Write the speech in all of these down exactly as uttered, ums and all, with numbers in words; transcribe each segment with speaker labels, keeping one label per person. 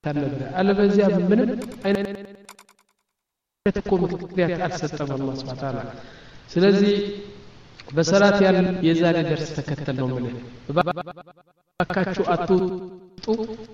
Speaker 1: ታለበ አለበዚያ ምንም አይነት ኮም ምክንያት አልሰጠም አላህ Subhanahu Wa Ta'ala ስለዚህ በሰላት ያለ የዛሬ ደርስ ተከተል ነው ማለት ባካችሁ አትጡ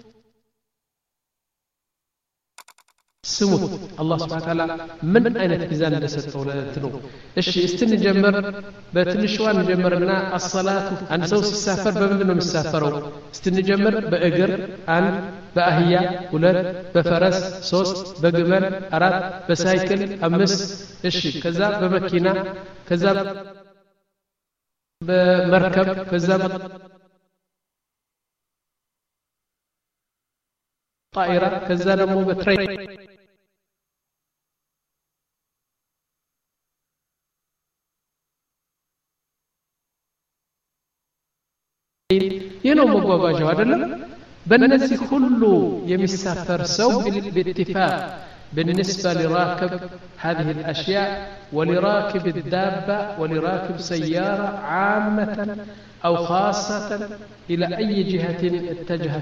Speaker 1: ስሙት አላህ Subhanahu Wa Ta'ala ምን አይነት ሚዛን እንደሰጠው ለእንትኑ እሺ እስቲ እንጀምር በትንሽዋ እንጀምርና الصلاه አንድ ሰው ሲሳፈር በምንድን ነው የሚሳፈረው እስቲ እንጀምር በእግር አንድ በአህያ ሁለት በፈረስ ሶስት በግመል አራት በሳይክል አምስት እሺ ከዛ በመኪና ከዛ በመርከብ ከዛ ጣይራ ከዛ ደግሞ በትሬን ينو مغواغاجو አይደለም በእነዚህ ሁሉ የሚሳፈር ሰው بالاتفاق بالنسبه لراكب هذه الاشياء ولراكب الدابه ولراكب سياره عامه او خاصه الى اي جهه اتجهت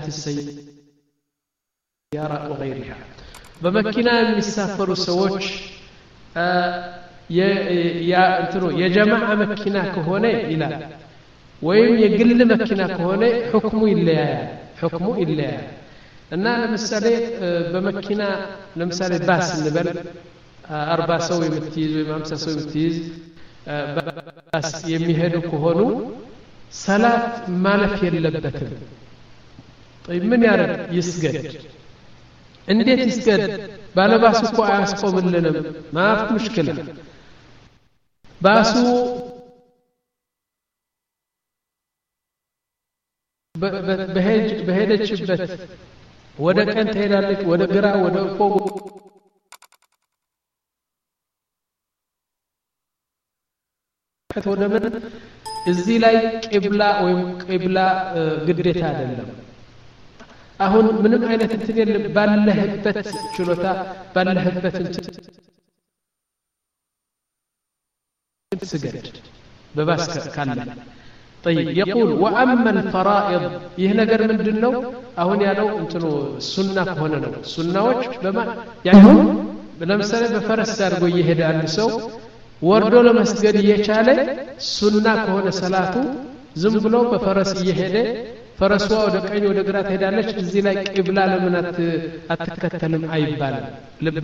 Speaker 1: السياره وغيرها بمكينه የሚሳፈሩ ሰዎች ያ እንትኑ የጀማዓ መኪና ከሆነ ይላል ወይም የግል መኪና ከሆነ ሁክሙ ይለያያል ሁክሙ ይለያያል እና ለምሳሌ በመኪና ለምሳሌ ባስ እንበል አርባ ሰው የምትይዝ ወይም ሃምሳ ሰው የምትይዝ ባስ የሚሄዱ ከሆኑ ሰላት ማለፍ የለበትም طيب ምን ያረግ ይስገድ እንዴት ይስገድ ባለባሱ እኮ አያስቆምልንም ማፍ ሙሽኪላ ባሱ በሄጅ በሄደችበት ወደ ቀን ትሄዳለች ወደ ግራ ወደ ቆቦ ወደ ምን እዚህ ላይ ቂብላ ወይም ቂብላ ግዴታ አይደለም አሁን ምንም አይነት እንትን የለም ባለህበት ችሎታ ባለህበት እንትን ስገድ በባስ ካለ طيب يقول واما الفرائض يهنجر ምንድነው አሁን ያለው እንትኑ ሱና ከሆነ ነው ሱናዎች በማ ያው ለምሳሌ በፈረስ አድርጎ ይሄድ አንድ ሰው ወርዶ ለመስገድ እየቻለ ሱና ከሆነ ሰላቱ ዝም ብሎ በፈረስ እየሄደ ፈረሷ ወደ ቀኝ ወደ ግራ ትሄዳለች እዚህ ላይ ቂብላ ለምን አትከተልም አይባልም ልብ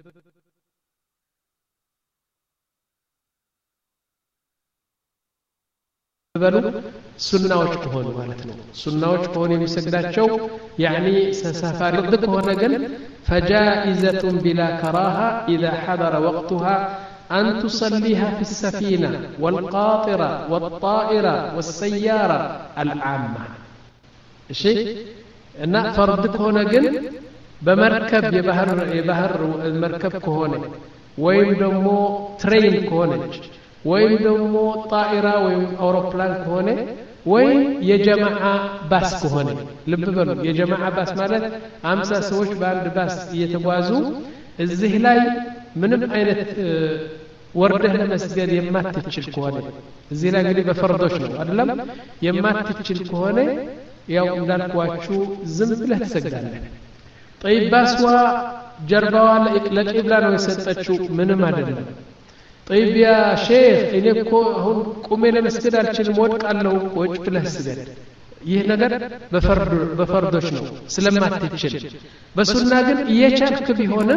Speaker 1: በሉ ሱናዎች ከሆኑ ማለት ነው ሱናዎች ከሆኑ የሚሰግዳቸው يعني سفر ከሆነ ግን فجائزة بلا كراهة إذا حضر وقتها أن تصليها في السفينة والقاطرة والطائرة والسيارة العامة شيء እና فرض ከሆነ ግን በመርከብ የባህር የባህር መርከብ ከሆነ ወይም ደግሞ ትሬን ከሆነች ወይም ደግሞ ጣኢራ ወይም አውሮፕላን ከሆነ ወይም የጀማዓ ባስ ከሆነ ልብ በሉ የጀማዓ ባስ ማለት ሃምሳ ሰዎች በአንድ ባስ እየተጓዙ እዚህ ላይ ምንም አይነት ወርደህ ለመስገድ የማትችል ከሆነ እዚህ ላይ እንግዲህ በፈርዶች ነው አይደለም የማትችል ከሆነ ያው እንዳልኳችሁ ዝም ብለህ ትሰግዳለህ طيب ባስዋ ጀርባዋ ለቂብላ ነው የሰጠችው ምንም አይደለም طيب يا شيخ እኔ እኮ አሁን ቁሜ ለመስገድ አልችልም ወድቃለሁ ወጭ ብለህ ስገድ ይህ ነገር በፈርድ በፈርዶች ነው ስለማትችል በሱና ግን እየቻልክ ቢሆን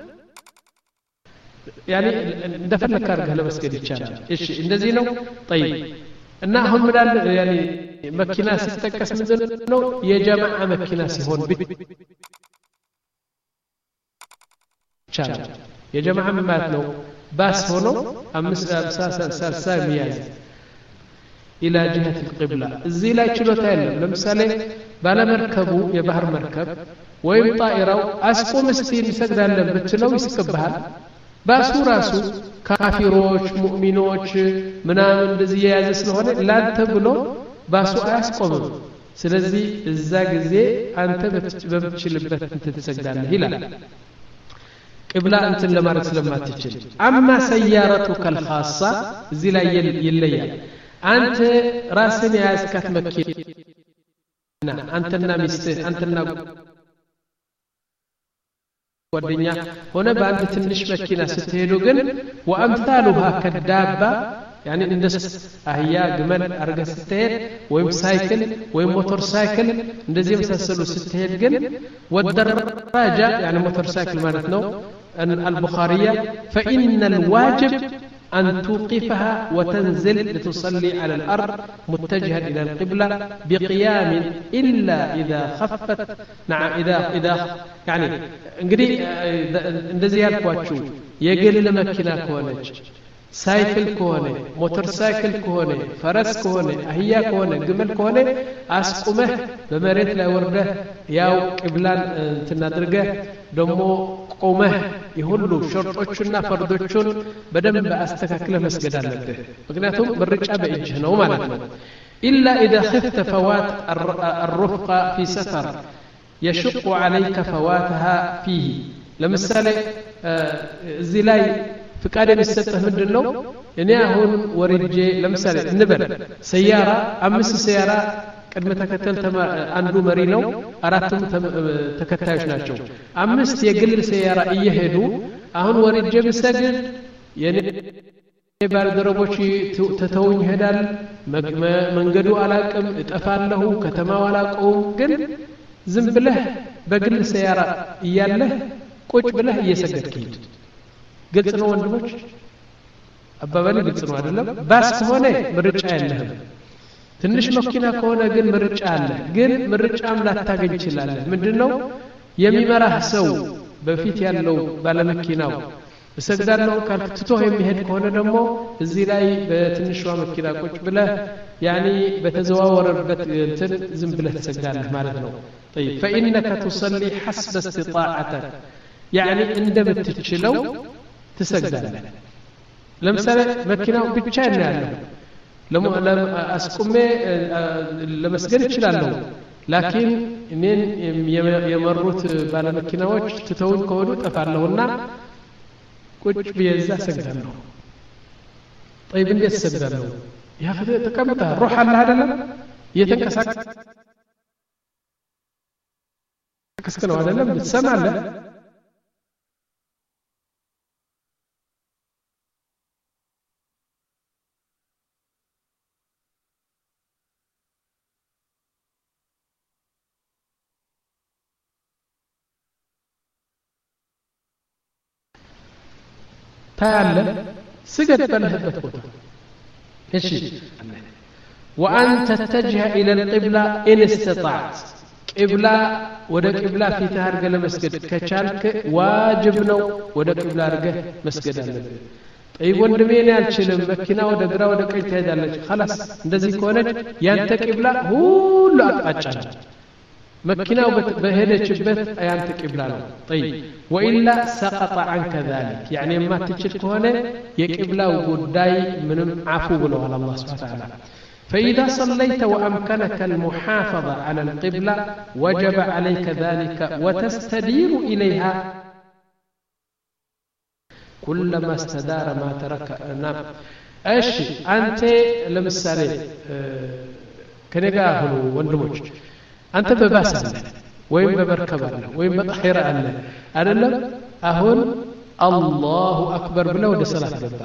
Speaker 1: يعني እንደፈለክ አድርገህ ለመስገድ ይቻላል እሺ እንደዚህ ነው طيب እና አሁን ምናል يعني መኪና ሲጠቀስ ምንድነው የጀማዓ መኪና ሲሆን ይቻላል የጀማዓ ማለት ነው باس هونو أمس أمساسا سرسا مياز إلى جهة القبلة زي لا يشلوتا يلم لمثالي بالا مركبو يبهر مركب ويم طائرة أسقو مستين سقدان لم بتلو يسكبها باسو راسو كافروش مؤمنوش منامن دزي يازس لهون لا تبلو باسو أسقو سلزي الزاق زي أنت بتشلبت انت تسقدان هلا قبلة أنت لما رسل ما تجل أما سيارتك الخاصة زي لا يلي أنت راسني أسكت مكينة أنت النامست أنت الناب ጓደኛ ሆነ በአንድ ትንሽ መኪና ስትሄዱ ግን وامثالها كالدابه يعني እንደስ አህያ ግመል አርገ ስትሄድ ወይም ሳይክል ወይም ሞተር ሳይክል እንደዚህ መሳሰሉ ስትሄድ ግን ወደራጃ يعني ሞተር ሳይክል ማለት ነው البخارية فإن الواجب أن توقفها وتنزل لتصلي على الأرض متجها إلى القبلة بقيام إلا إذا خفت نعم إذا إذا يعني انقدي اندزي يالكواتشو يقل لمكنا كونج سايكل كونه موتور سايكل كونه فرس كونه أهيا كونه جمل كونه أسقمه بمريت لا ورده ياو قبلان تنادرجه دمو قومه يهلو شرطوچنا فردوچون بدم باستكاكله مسجد አለበት ምክንያቱም ምርጫ በእጅህ ነው ማለት ነው إلا إذا خفت فوات الرفقة في سفر يشق عليك فواتها فيه ለምሳሌ እዚህ ላይ ፍቃድ የሚሰጥህ ምንድነው እኔ አሁን ወርጄ ለምሳሌ እንበል ሰያራ አምስት ሰያራ ቅድመ ተከተል አንዱ መሪ ነው አራቱም ተከታዮች ናቸው አምስት የግል ሰያራ እየሄዱ አሁን ወርጄ ብሰግድ የኔ ባልደረቦች ተተውኝ ሄዳል መንገዱ አላቅም እጠፋለሁ ከተማው አላቀውም ግን ዝም ብለህ በግል ሰያራ እያለህ ቁጭ ብለህ እየሰገድክ ሂድ ግልጽ ነው ወንድሞች አባባሊ ግልጽ ነው አይደለም ባስ ከሆነ ምርጫ የለህም ትንሽ መኪና ከሆነ ግን ምርጫ አለ ግን ምርጫም ላታገኝ ይችላል ምንድነው የሚመራህ ሰው በፊት ያለው ባለመኪናው እሰግዳለሁ ካልክትቶ የሚሄድ ከሆነ ደግሞ እዚህ ላይ በትንሿ መኪና ቁጭ ብለህ ያኒ በተዘዋወረበት እንትን ዝም ብለህ ትሰግዳለህ ማለት ነው طيب فانك تصلي حسب استطاعتك يعني እንደ ብትችለው ትሰግዳለህ ለምሳሌ መኪናው ብቻ ነው ያለው لما أسقمي لمسجد ይችላልው لكن እኔን የመሩት ባለ መኪናዎች ተተውን ከሆኑ ጠፋለሁና ቁጭ በየዛ ሰግዳለሁ طيب እንዴት ሰግዳለሁ ያ ፍደ ተቀምጣ روح አለ አይደለም የተንቀሳቀስክ ነው አይደለም ትሰማለህ ታያለ ስገድ በለህበት ቦታ እሺ وان تتجه الى القبلة ان استطعت قبلة ወደ ቅብላ ፊትህ አርገህ ለመስገድ ከቻልክ ዋጅብ ነው ወደ ቅብላ አርገህ መስገድ አለብህ طيب ወንድሜ እኔ አልችልም መኪና ወደ ግራ ወደ ቀኝ ትሄዳለች خلاص እንደዚህ ከሆነ ያንተ ቅብላ ሁሉ አቅጣጫ ነው مكيناو بهدچበት አያንተ ቅብላ ነው طيب والا سقط عنك ذلك يعني ما تچل ከሆነ የቅብላው ጉዳይ ምንም አፉ ብለዋል አላህ Subhanahu Wa Ta'ala فإذا صليت وأمكنك المحافظة على القبلة وجب عليك ذلك وتستدير إليها كلما استدار ما ترك نام ايش انت لمثالي كنيغا هو ወንድሞች አንተ በባስ አለ ወይም በመርከብ አለ ወይም በጣሂራ አለ አይደለም አሁን አላሁ አክበር ብለው ወደ ሰላት ገባ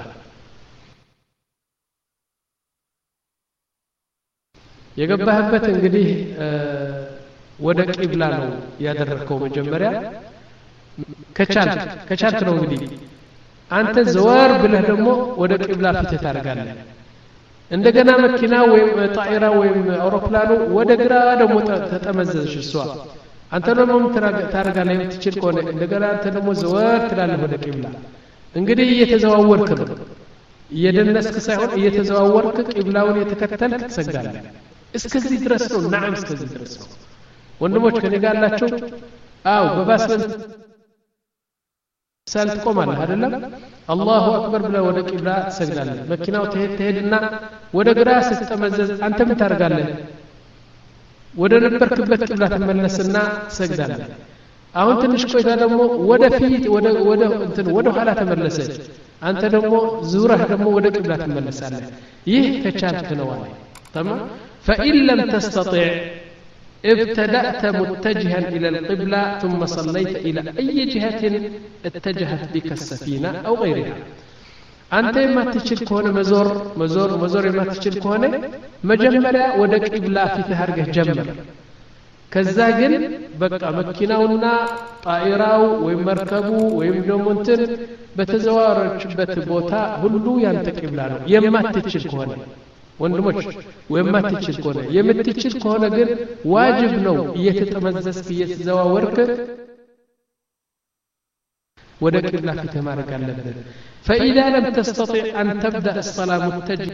Speaker 1: የገባህበት እንግዲህ ወደ ቂብላ ነው ያደረከው መጀመሪያ ከቻልክ ከቻልክ ነው እንግዲህ አንተ ዘወር ብለህ ደግሞ ወደ ቂብላ ፊት ታርጋለህ እንደገና መኪና ወይም ጣይራ ወይም አውሮፕላኑ ወደ ግራ ደግሞ ተጠመዘዝሽ እሷ አንተ ደግሞ ታርጋለህ ትችል ከሆነ እንደገና አንተ ደግሞ ዘወር ትላለህ ወደ ቂብላ እንግዲህ እየተዘዋወርክ ነው እየደነስክ ሳይሆን እየተዘዋወርክ ቂብላውን የተከተልክ ትሰግዳለህ እስከዚህ ድረስ ነው ናም እስከዚህ ድረስ ነው ወንድሞች ከኔ ጋር አላችሁ አው በባስን ሰልት ቆማለህ አይደለም አላሁ አክበር ብለህ ወደ ቂብላ ትሰግዳለህ መኪናው ተሄድ ተሄድና ወደ ግራ ስትጠመዘዝ አንተ ምን ታርጋለህ ወደ ነበርክበት ቂብላ ተመለስና ትሰግዳለህ አሁን ትንሽ ቆይታ ደግሞ ወደ ፊት ወደ ወደ እንትን ወደ ኋላ ተመለሰች አንተ ደግሞ ዙራህ ደግሞ ወደ ቂብላ ተመለሳለህ ይህ ከቻልክ ነው አለ ተማም فإن لم تستطع ابتدأت متجها إلى القبلة ثم صليت إلى أي جهة اتجهت بك السفينة أو غيرها أنت ما تشيل كونه مزور مزور مزور ما تشيل كونه مجمرة ودك قبلة في تهرجه جمر كزاجن بقى مكيناونا طائراو ويمركبو ويمدومنتن بتزوارچበት ቦታ ሁሉ ያንተ ቂብላ ነው የማትችል ከሆነ ወንድሞች ወየማትችል ከሆነ የምትችል ከሆነ ግን ዋጅብ ነው እየተጠመዘዝክ እየተዘዋወርክ ወደ ቂብላ ፊት ማድረግ አለበት فإذا لم تستطع أن تبدأ الصلاة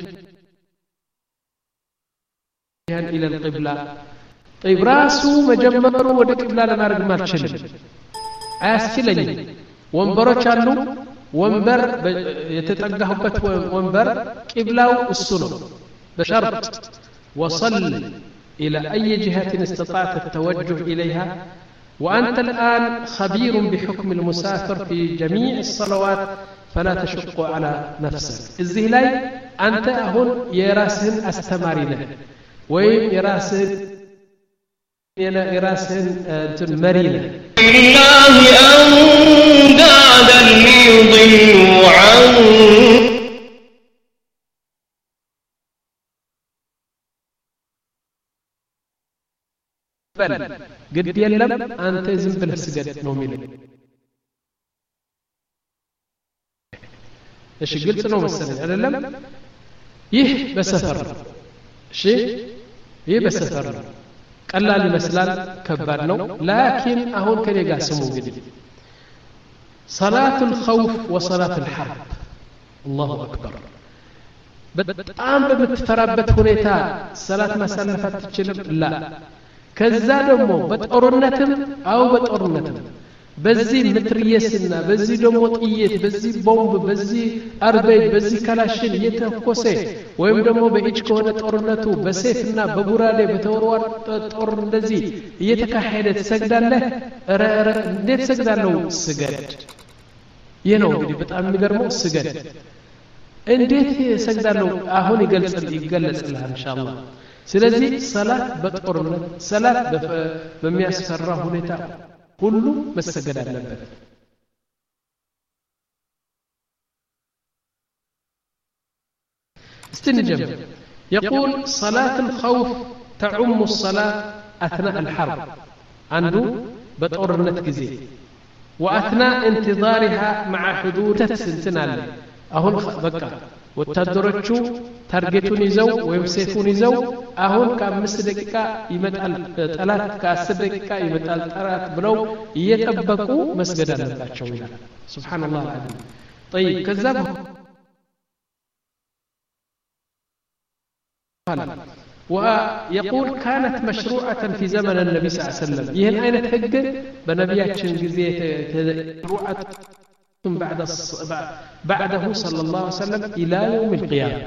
Speaker 1: متجها إلى القبلة طيب راسو مجمرو ወደ ቂብላ ለማድረግ ማልችልም አያስችለኝም ወንበሮች አሉ ወንበር የተጠጋሁበት ወንበር ቂብላው እሱ ነው بشرط وصل إلى أي جهة استطعت التوجه إليها وأنت الآن خبير بحكم المسافر في جميع الصلوات فلا تشق على نفسك الزهلاي أنت أهون يراسهن أستمارينه وين يراسهن يراسهن مرينه
Speaker 2: الله أندادا ليضلوا عن
Speaker 1: بل قد يلم أنت زنبل السجد نومينه ايش قلت نوم السنة أنا لم يه بسفر شيء يه بسفر قال لي مثلا كبار نو لكن أهون كان يقاسموا قدي صلاة الخوف وصلاة الحرب الله أكبر بتقام بمتفربت هنيتا صلاة ما سلفت تشلم لا كذا دمو بتقرنتم أو بتقرنتم بزي متريسنا بزي دمو طيت بزي بومب بزي أربيد بزي كلاشين يتفكسي ويم دمو بإيش كونه تقرنتو بسيفنا ببرادة بتوروار تقرن دزي يتكحيدة سجدا له را را نديت سجدا له سجد ينو بدي بتأمل جرمو سجد نديت سجدا له أهون يجلس يجلس لها إن شاء الله سلزي صلاة بتقرنت صلاة بمياسفر هنيتا كله مسجد النبات استنجم يقول صلاة الخوف تعم الصلاة أثناء الحرب عنده بتقرنت كزي وأثناء انتظارها مع حدود تسنتنا أهون بقى وتدرجوا تارجتون يزو ويمسيفون يزو أهون كأمس دقيقة يمتال ثلاث كأسر دقيقة يمتال ثلاث بلو يتبقوا مسجدا للباتشوية سبحان الله العظيم طيب كذب ويقول كانت مشروعة في زمن النبي صلى الله عليه وسلم يهن أين تحق بنبيات شنجزية مشروعة بعد بعده صلى الله عليه وسلم إلى يوم القيامة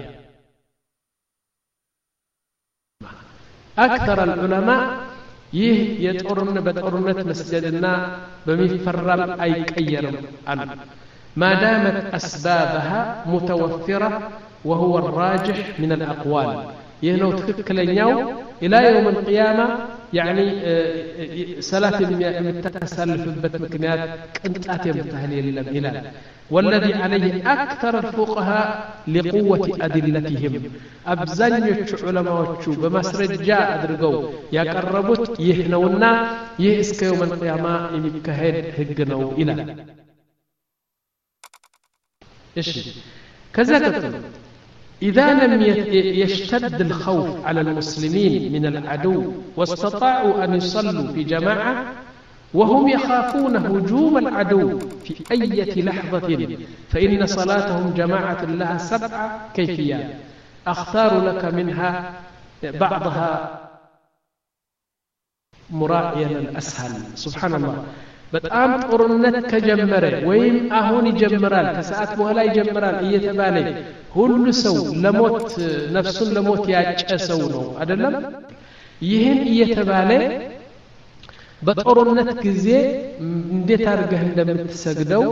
Speaker 1: أكثر العلماء يه يتقرن بتقرنة مسجدنا بمفرم أي كيرم عنه ما دامت أسبابها متوفرة وهو الراجح من الأقوال يهنو تككلنيو إلى يوم القيامة يعني صلاة المتسلف بتمكنات كنتات يمتهل الهلال والذي عليه أكثر الفقهاء لقوة أدلتهم أبزنيش علماء بمسرجاء أدرقوا يقربت يحنونا يهسك يوم القيامة يمكهد هجنو إلى إيش كذا كتب إذا لم يشتد الخوف على المسلمين من العدو واستطاعوا أن يصلوا في جماعة وهم يخافون هجوم العدو في أي لحظة فإن صلاتهم جماعة لها سبع كيفيات أختار لك منها بعضها مراعيا الأسهل سبحان الله በጣም ጦርነት ከጀመረ ወይም አሁን ይጀምራል ከሰዓት በኋላ ይጀምራል እየተባለ ሁሉ ሰው ለሞት ነፍሱን ለሞት ያጨሰው ነው አይደለም ይህን እየተባለ በጦርነት ጊዜ እንዴት አድርገህ እንደምትሰግደው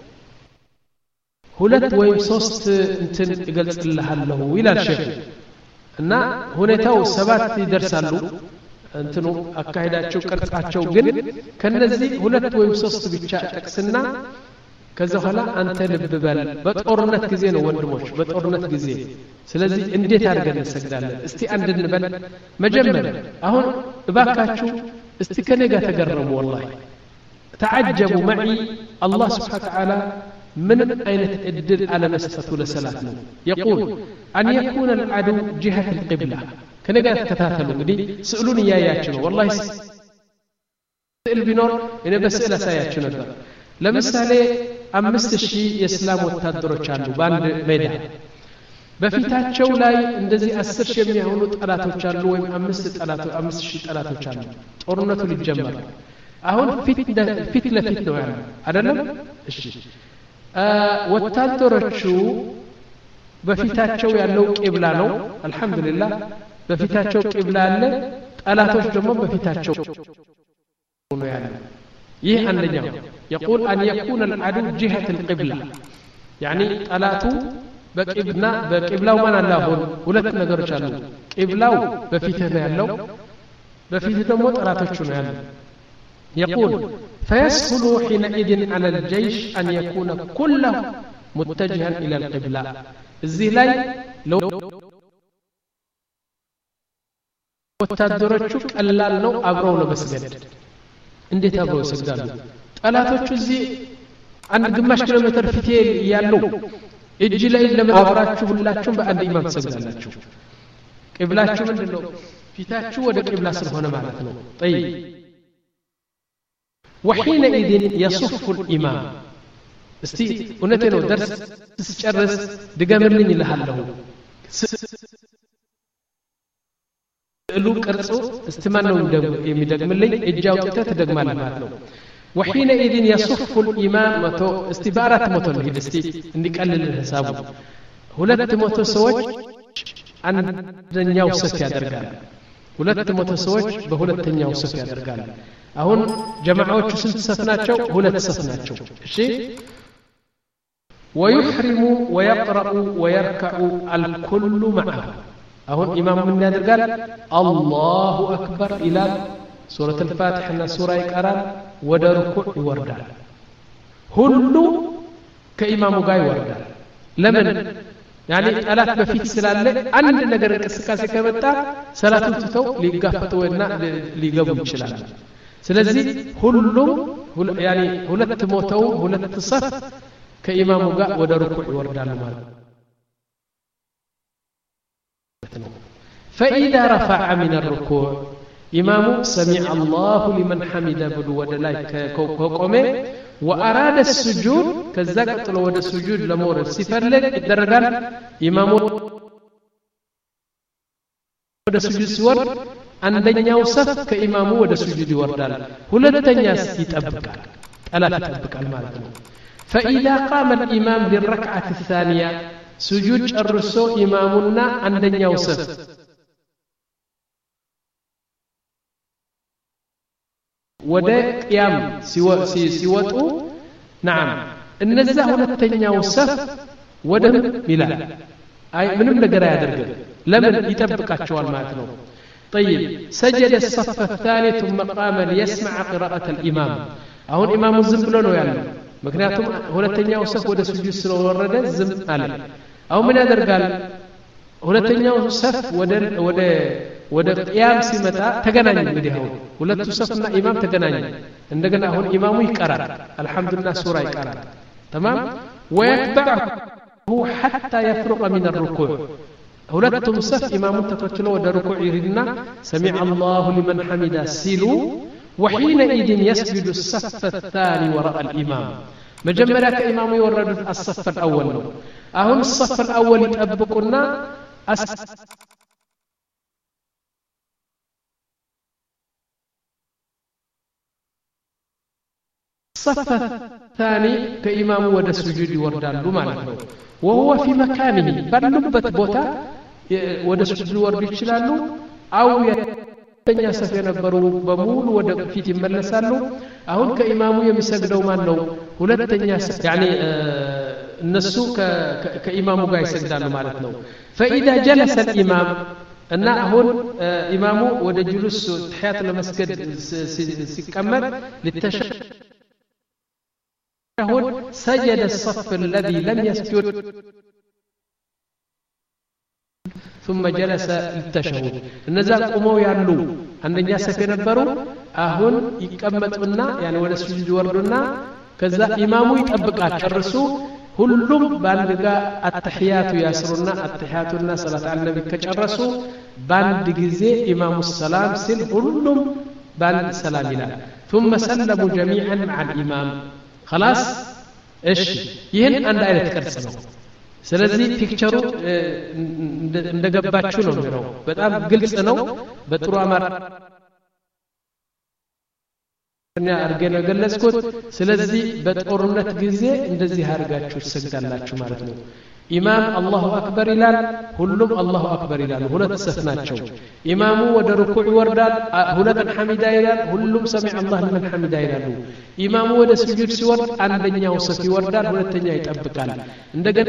Speaker 1: ሁለት ወይም ሶስት እንትን ይገልጽልሃለሁ ይላል ሼኹ እና ሁኔታው ሰባት ይደርሳሉ እንትኑ አካሄዳቸው ቅርጻቸው ግን ከነዚህ ሁለት ወይም ሶስት ብቻ ጠቅስና ከዛ በኋላ አንተ ልብ በል በጦርነት ጊዜ ነው ወንድሞች በጦርነት ጊዜ ስለዚህ እንዴት አድርገን እንሰግዳለን እስቲ አንድ እንበል መጀመሪያ አሁን እባካችሁ እስቲ ከኔ ጋር ተገረሙ والله تعجبوا معي الله سبحانه وتعالى من አይነት እድል على መስጠቱ ለሰላት ነው يقول أن يكون العدو جهة القبلة ከኔ ጋር ተከታተሉ እንግዲህ ስዕሉን ያያችሁ ነው والله ስዕል ቢኖር እኔ በስዕል አሳያችሁ ነበር ለምሳሌ አምስት ሺህ የእስላም ወታደሮች አሉ በአንድ ሜዳ በፊታቸው ላይ እንደዚህ አስር ሺህ የሚሆኑ ጠላቶች አሉ ወይም አምስት ጠላቶች አምስት ሺህ ጠላቶች አሉ ጦርነቱ ሊጀመር አሁን ፊት ፊት ለፊት ነው ያለው አይደለም እሺ ወታደሮቹ በፊታቸው ያለው ቂብላ ነው አልহামዱሊላህ በፊታቸው ቂብላ አለ ጠላቶች ደግሞ በፊታቸው ነው ያለው ይህ አንደኛው يقول أن يكون العدو جهة القبلة يعني طلاته بقبنا بقبلاو من اللهون ሁለት ነገሮች አሉ ቂብላው በፊትህ ነው ያለው በፊትህ ደግሞ ጠላቶቹ ነው ያለው يقول فيسهل حينئذ على الجيش أن يكون كله متجها إلى القبلة እዚህ ላይ ለው ወታደሮቹ ቀላል ነው አብረው ነው መስገድ እንዴት አብረው ይሰግዳሉ ጠላቶቹ እዚህ አንድ ግማሽ ኪሎ ሜትር ፊት ያለው እጅ ላይ ለማብራችሁ ሁላችሁም በአንድ ኢማም ተሰግዳላችሁ ቂብላችሁ ምንድነው ፊታችሁ ወደ ቂብላ ስለሆነ ማለት ነው طيب وحينئذ يصف الامام እስቲ እውነቴ ነው ደርስ ስጨርስ ድገምልኝ ይልሃለሁ ስዕሉ ቅርጹ እስቲ ማን ነው የሚደግምልኝ እጅ አውጥተህ ትደግማለህ ማለት ነው وحينئذ يصف الإمام متو استبارات متو الهيد استي እንዲቀልል ሐሳቡ ሁለት መቶ ሰዎች አንደኛው ሰፍ ያደርጋል ሁለት መቶ ሰዎች በሁለተኛው ሰፍ ያደርጋል አሁን ጀማዓዎቹ ስንት ሰፍ ናቸው ሁለት ሰፍ ናቸው እሺ ويحرم ويقرأ ويركع الكل معه አሁን ኢማሙ ምን ያደርጋል الله أكبر إلى سورة الفاتحة سورة يقرأ ወደ ሩኩዕ ይወርዳል ሁሉ ከኢማሙ ጋር ይወርዳል ለምን يعني ጠላት በፊት ስላለ አንድ ነገር እንቅስቃሴ ከመጣ ሰላቱን ትተው ሊጋፈጡና ሊገቡ ይችላል ስለዚህ ሁሉም يعني ሁለት ሞተው ሁለት ሰፍ ከኢማሙ ጋር ወደ ሩኩዕ ይወርዳል ማለት ነው فإذا رفع من الركوع إمام سمع الله لمن حمد بدو ودلاك كوكومي وأراد السجود كذاك لو ود السجود لمورد سيفلك الدرجان إمام ود السجود سور عندنا صف كإمام ود السجود يوردال ሁለተኛ ይጠብቃል ጠላት ይጠብቃል ማለት ነው فإذا قام الإمام للركعة الثانية سجود الرسو إمامنا عندنا صف ወደ ቂያም ሲወጡ نعم እነዛ ሁለተኛው ሰፍ ወደ ይላል አይ ምንም ነገር አያደርግም ለምን ይጠብቃቸዋል ማለት ነው طيب سجد الصف الثالث ثم قام ليسمع قراءة الإمام አሁን ኢማሙ ዝም ብሎ ነው ያለው ምክንያቱም ሁለተኛው ሰፍ ወደ ስጁድ ስለወረደ ዝም አለ አሁን ምን ያደርጋል ሁለተኛው ሰፍ ወደ ወደ ወደ ቂያም ሲመጣ ተገናኙ እንግዲህ አሁን ሁለቱ ሰፍና ኢማም ተገናኙ እንደገና አሁን ኢማሙ ይቀራል አልহামዱሊላህ ሱራ ይቀራል تمام ويتبعه حتى يفرغ من الركوع ሁለቱም ሰፍ ኢማሙን ተከትሎ ወደ ሩኩዕ ይሄድና سمع الله لمن حمد ሲሉ وحينئذ يسجد الصف الثاني وراء الإمام مجمرا كإمام يورد الصف الأول ነው አሁን الصف الأول ይጠብቁና الصف الثاني كإمام ود السجود يوردالو معناته وهو في مكانه بلبت بوتا ود السجود يورد ይችላሉ أو ተኛ ሰፍ የነበሩ በሙሉ ወደ ፊት ይመለሳሉ አሁን ከኢማሙ የሚሰግደው ማን ነው ሁለተኛ ሰፍ يعني እነሱ ከኢማሙ ጋር ይሰግዳሉ ማለት ነው فإذا جلس الإمام እና አሁን ኢማሙ ወደ ጁሉስ ተህያት ለመስገድ ሲቀመጥ للتشهد سجد الصف الذي لم يسجد ثم جلس للتشهد እነዛ ቆመው ያሉ አንደኛ ሰፍ የነበሩ አሁን ይቀመጡና يعني ወደ ስጁድ ይወርዱና ከዛ ኢማሙ ይጠብቃል ጨርሱ ሁሉም ባንድ ጋር አተህያቱ ያስሩና አተህያቱና ሰላት አለነቢ ከጨረሱ ባንድ ጊዜ ኢማሙ ሰላም ሲል ሁሉም ባንድ ሰላም ይላል ثم سلموا جميعا مع الامام خلاص እሺ ይሄን አንድ አይነት ቅርጽ ነው ስለዚህ ፒክቸሩ እንደገባችሁ ነው ነው በጣም ግልጽ ነው በጥሩ አማር እኛ አርገን ገለጽኩት ስለዚህ በጦርነት ጊዜ እንደዚህ አርጋችሁ ሰግዳላችሁ ማለት ነው ኢማም አላሁ አክበር ይላል ሁሉም አላሁ አክበር ይላል ሁለት ሰፍ ናቸው ኢማሙ ወደ ሩኩዕ ይወርዳል ሁለቱን ሐሚዳ ይላል ሁሉም ሰሚዕ አላህ ሊመን ሐሚዳ ይላሉ ኢማሙ ወደ ስጁድ ሲወርድ አንደኛው ሰፍ ይወርዳል ሁለተኛ ይጠብቃል እንደገና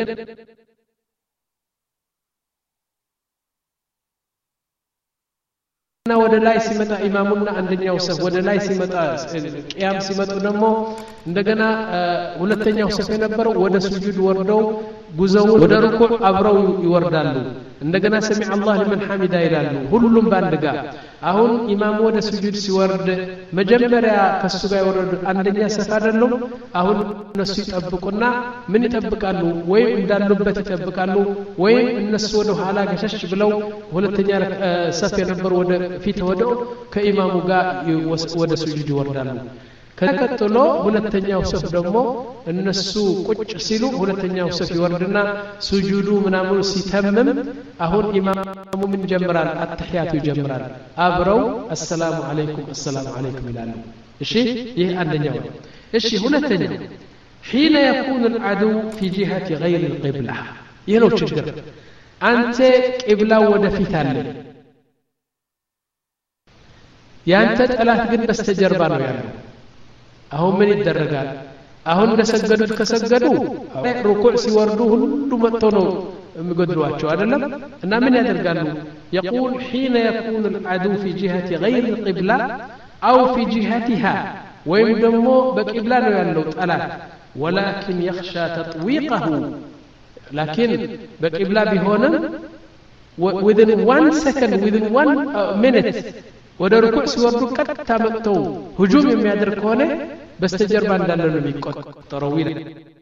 Speaker 1: እና ወደ ላይ ሲመጣ ኢማሙና አንደኛው ሰፍ ወደ ላይ ሲመጣ ቂያም ሲመጡ ደግሞ እንደገና ሁለተኛው ሰፍ የነበረው ወደ ስጁድ ወርደው ጉዘው ወደ ሩኩዕ አብረው ይወርዳሉ እንደገና ሰሚዕ አላህ ሊመን ሐሚዳ ይላሉ ሁሉም ባንድ ጋር አሁን ኢማሙ ወደ ስጁድ ሲወርድ መጀመሪያ ከሱ ጋር ይወርድ አንደኛ ሰፍ አይደለም አሁን እነሱ ይጠብቁና ምን ይጠብቃሉ ወይ እንዳሉበት ይጠብቃሉ ወይ እነሱ ወደ ኋላ ገሸሽ ብለው ሁለተኛ ሰፍ የነበሩ ወደ ፊት ወደ ከኢማሙ ጋር ወደ ስጁድ ይወርዳሉ ከቀጥሎ ሁለተኛው ሰፍ ደግሞ እነሱ ቁጭ ሲሉ ሁለተኛው ሰፍ ይወርድና ስጁዱ ምናምን ሲተምም አሁን ኢማሙ ምን ጀምራል አተህያቱ ይጀምራል አብረው አሰላሙ አለይኩም አሰላሙ አለይኩም ይላሉ እሺ ይሄ አንደኛው እሺ ሁለተኛው حين يكون العدو في جهة غير القبلة يلو ችግር አንተ ቂብላው ወደ ፊት አለ ያንተ ጠላት ግን በስተጀርባ ነው ያለው አሁን ምን ይደረጋል አሁን እንደሰገዱት ከሰገዱ ሩኩዕ ሲወርዱ ሁሉ መጥቶ ነው የሚገድሏቸው አይደለም እና ምን ያደርጋሉ يقول حين يكون العدو في جهة غير القبلة أو في جهتها ወይም ደግሞ በቂብላ ነው ያለው ጠላት ولكن يخشى تطويقه لكن በቂብላ ቢሆንም within one second within one minute ወደ ሩኩዕ ሲወርዱ ቀጥታ መጥተው ሁጁም የሚያደርግ ከሆነ በስተጀርባ እንዳለ ነው የሚቆጠረው ይላል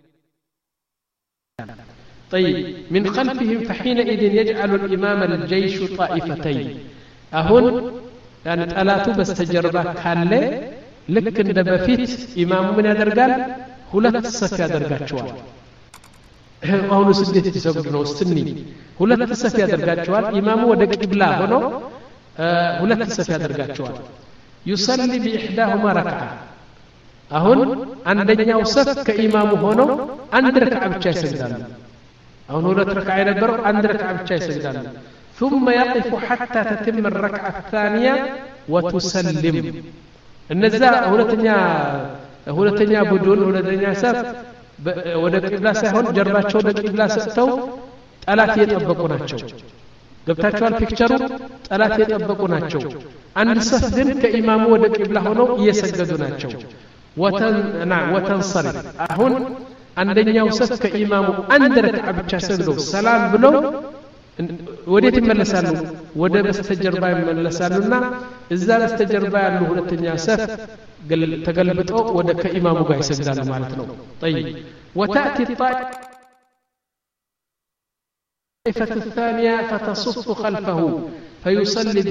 Speaker 1: طيب من خلفهم فحينئذ يجعل الإمام الجيش طائفتين أهون يعني ጠላቱ በስተጀርባ ካለ ልክ እንደ በፊት ኢማሙ ምን ያደርጋል ሁለት ሰፍ ያደርጋቸዋል አሁን ስግደት ይሰግዱ ነው ስኒ ሁለት ሰፍ ያደርጋቸዋል ኢማሙ ወደ ቂብላ ሆኖ ሁለት ሰፍ ያደርጋቸዋል يصلي بإحداهما ركعة አሁን አንደኛው ሰፍ ከኢማሙ ሆኖ አንድ ረክዓ ብቻ ይሰግዳሉ አሁን ሁለት ረክዓ የነበረው አንድ ረክዓ ብቻ ይሰግዳሉ ثم يقف حتى تتم الركعة الثانية وتسلم እነዛ ሁለተኛ ሁለተኛ ቡድን ሁለተኛ ሰፍ ወደ ቂብላ ሳይሆን ጀርባቸው ወደ ቂብላ ሰጥተው ጠላት እየጠበቁ ናቸው ገብታችኋል ፒክቸሩ ጠላት እየጠበቁ ናቸው አንድ ሰፍ ግን ከኢማሙ ወደ ቂብላ ሆነው እየሰገዱ ናቸው ወተንና ወተንصرف አሁን አንደኛው ሰፍ ከኢማሙ አንድ ረክዓ ብቻ ሰግደው ሰላም ብለው ወዴት ይመለሳሉ ወደ በስተጀርባ ይመለሳሉና እዛ በስተጀርባ ያሉ ሁለተኛ ሰፍ ተገልብጠው ወደ ከኢማሙ ጋር ይሰግዳሉ ማለት ነው طيب وتاتي الطائفه الثانيه فتصف خلفه فيصلي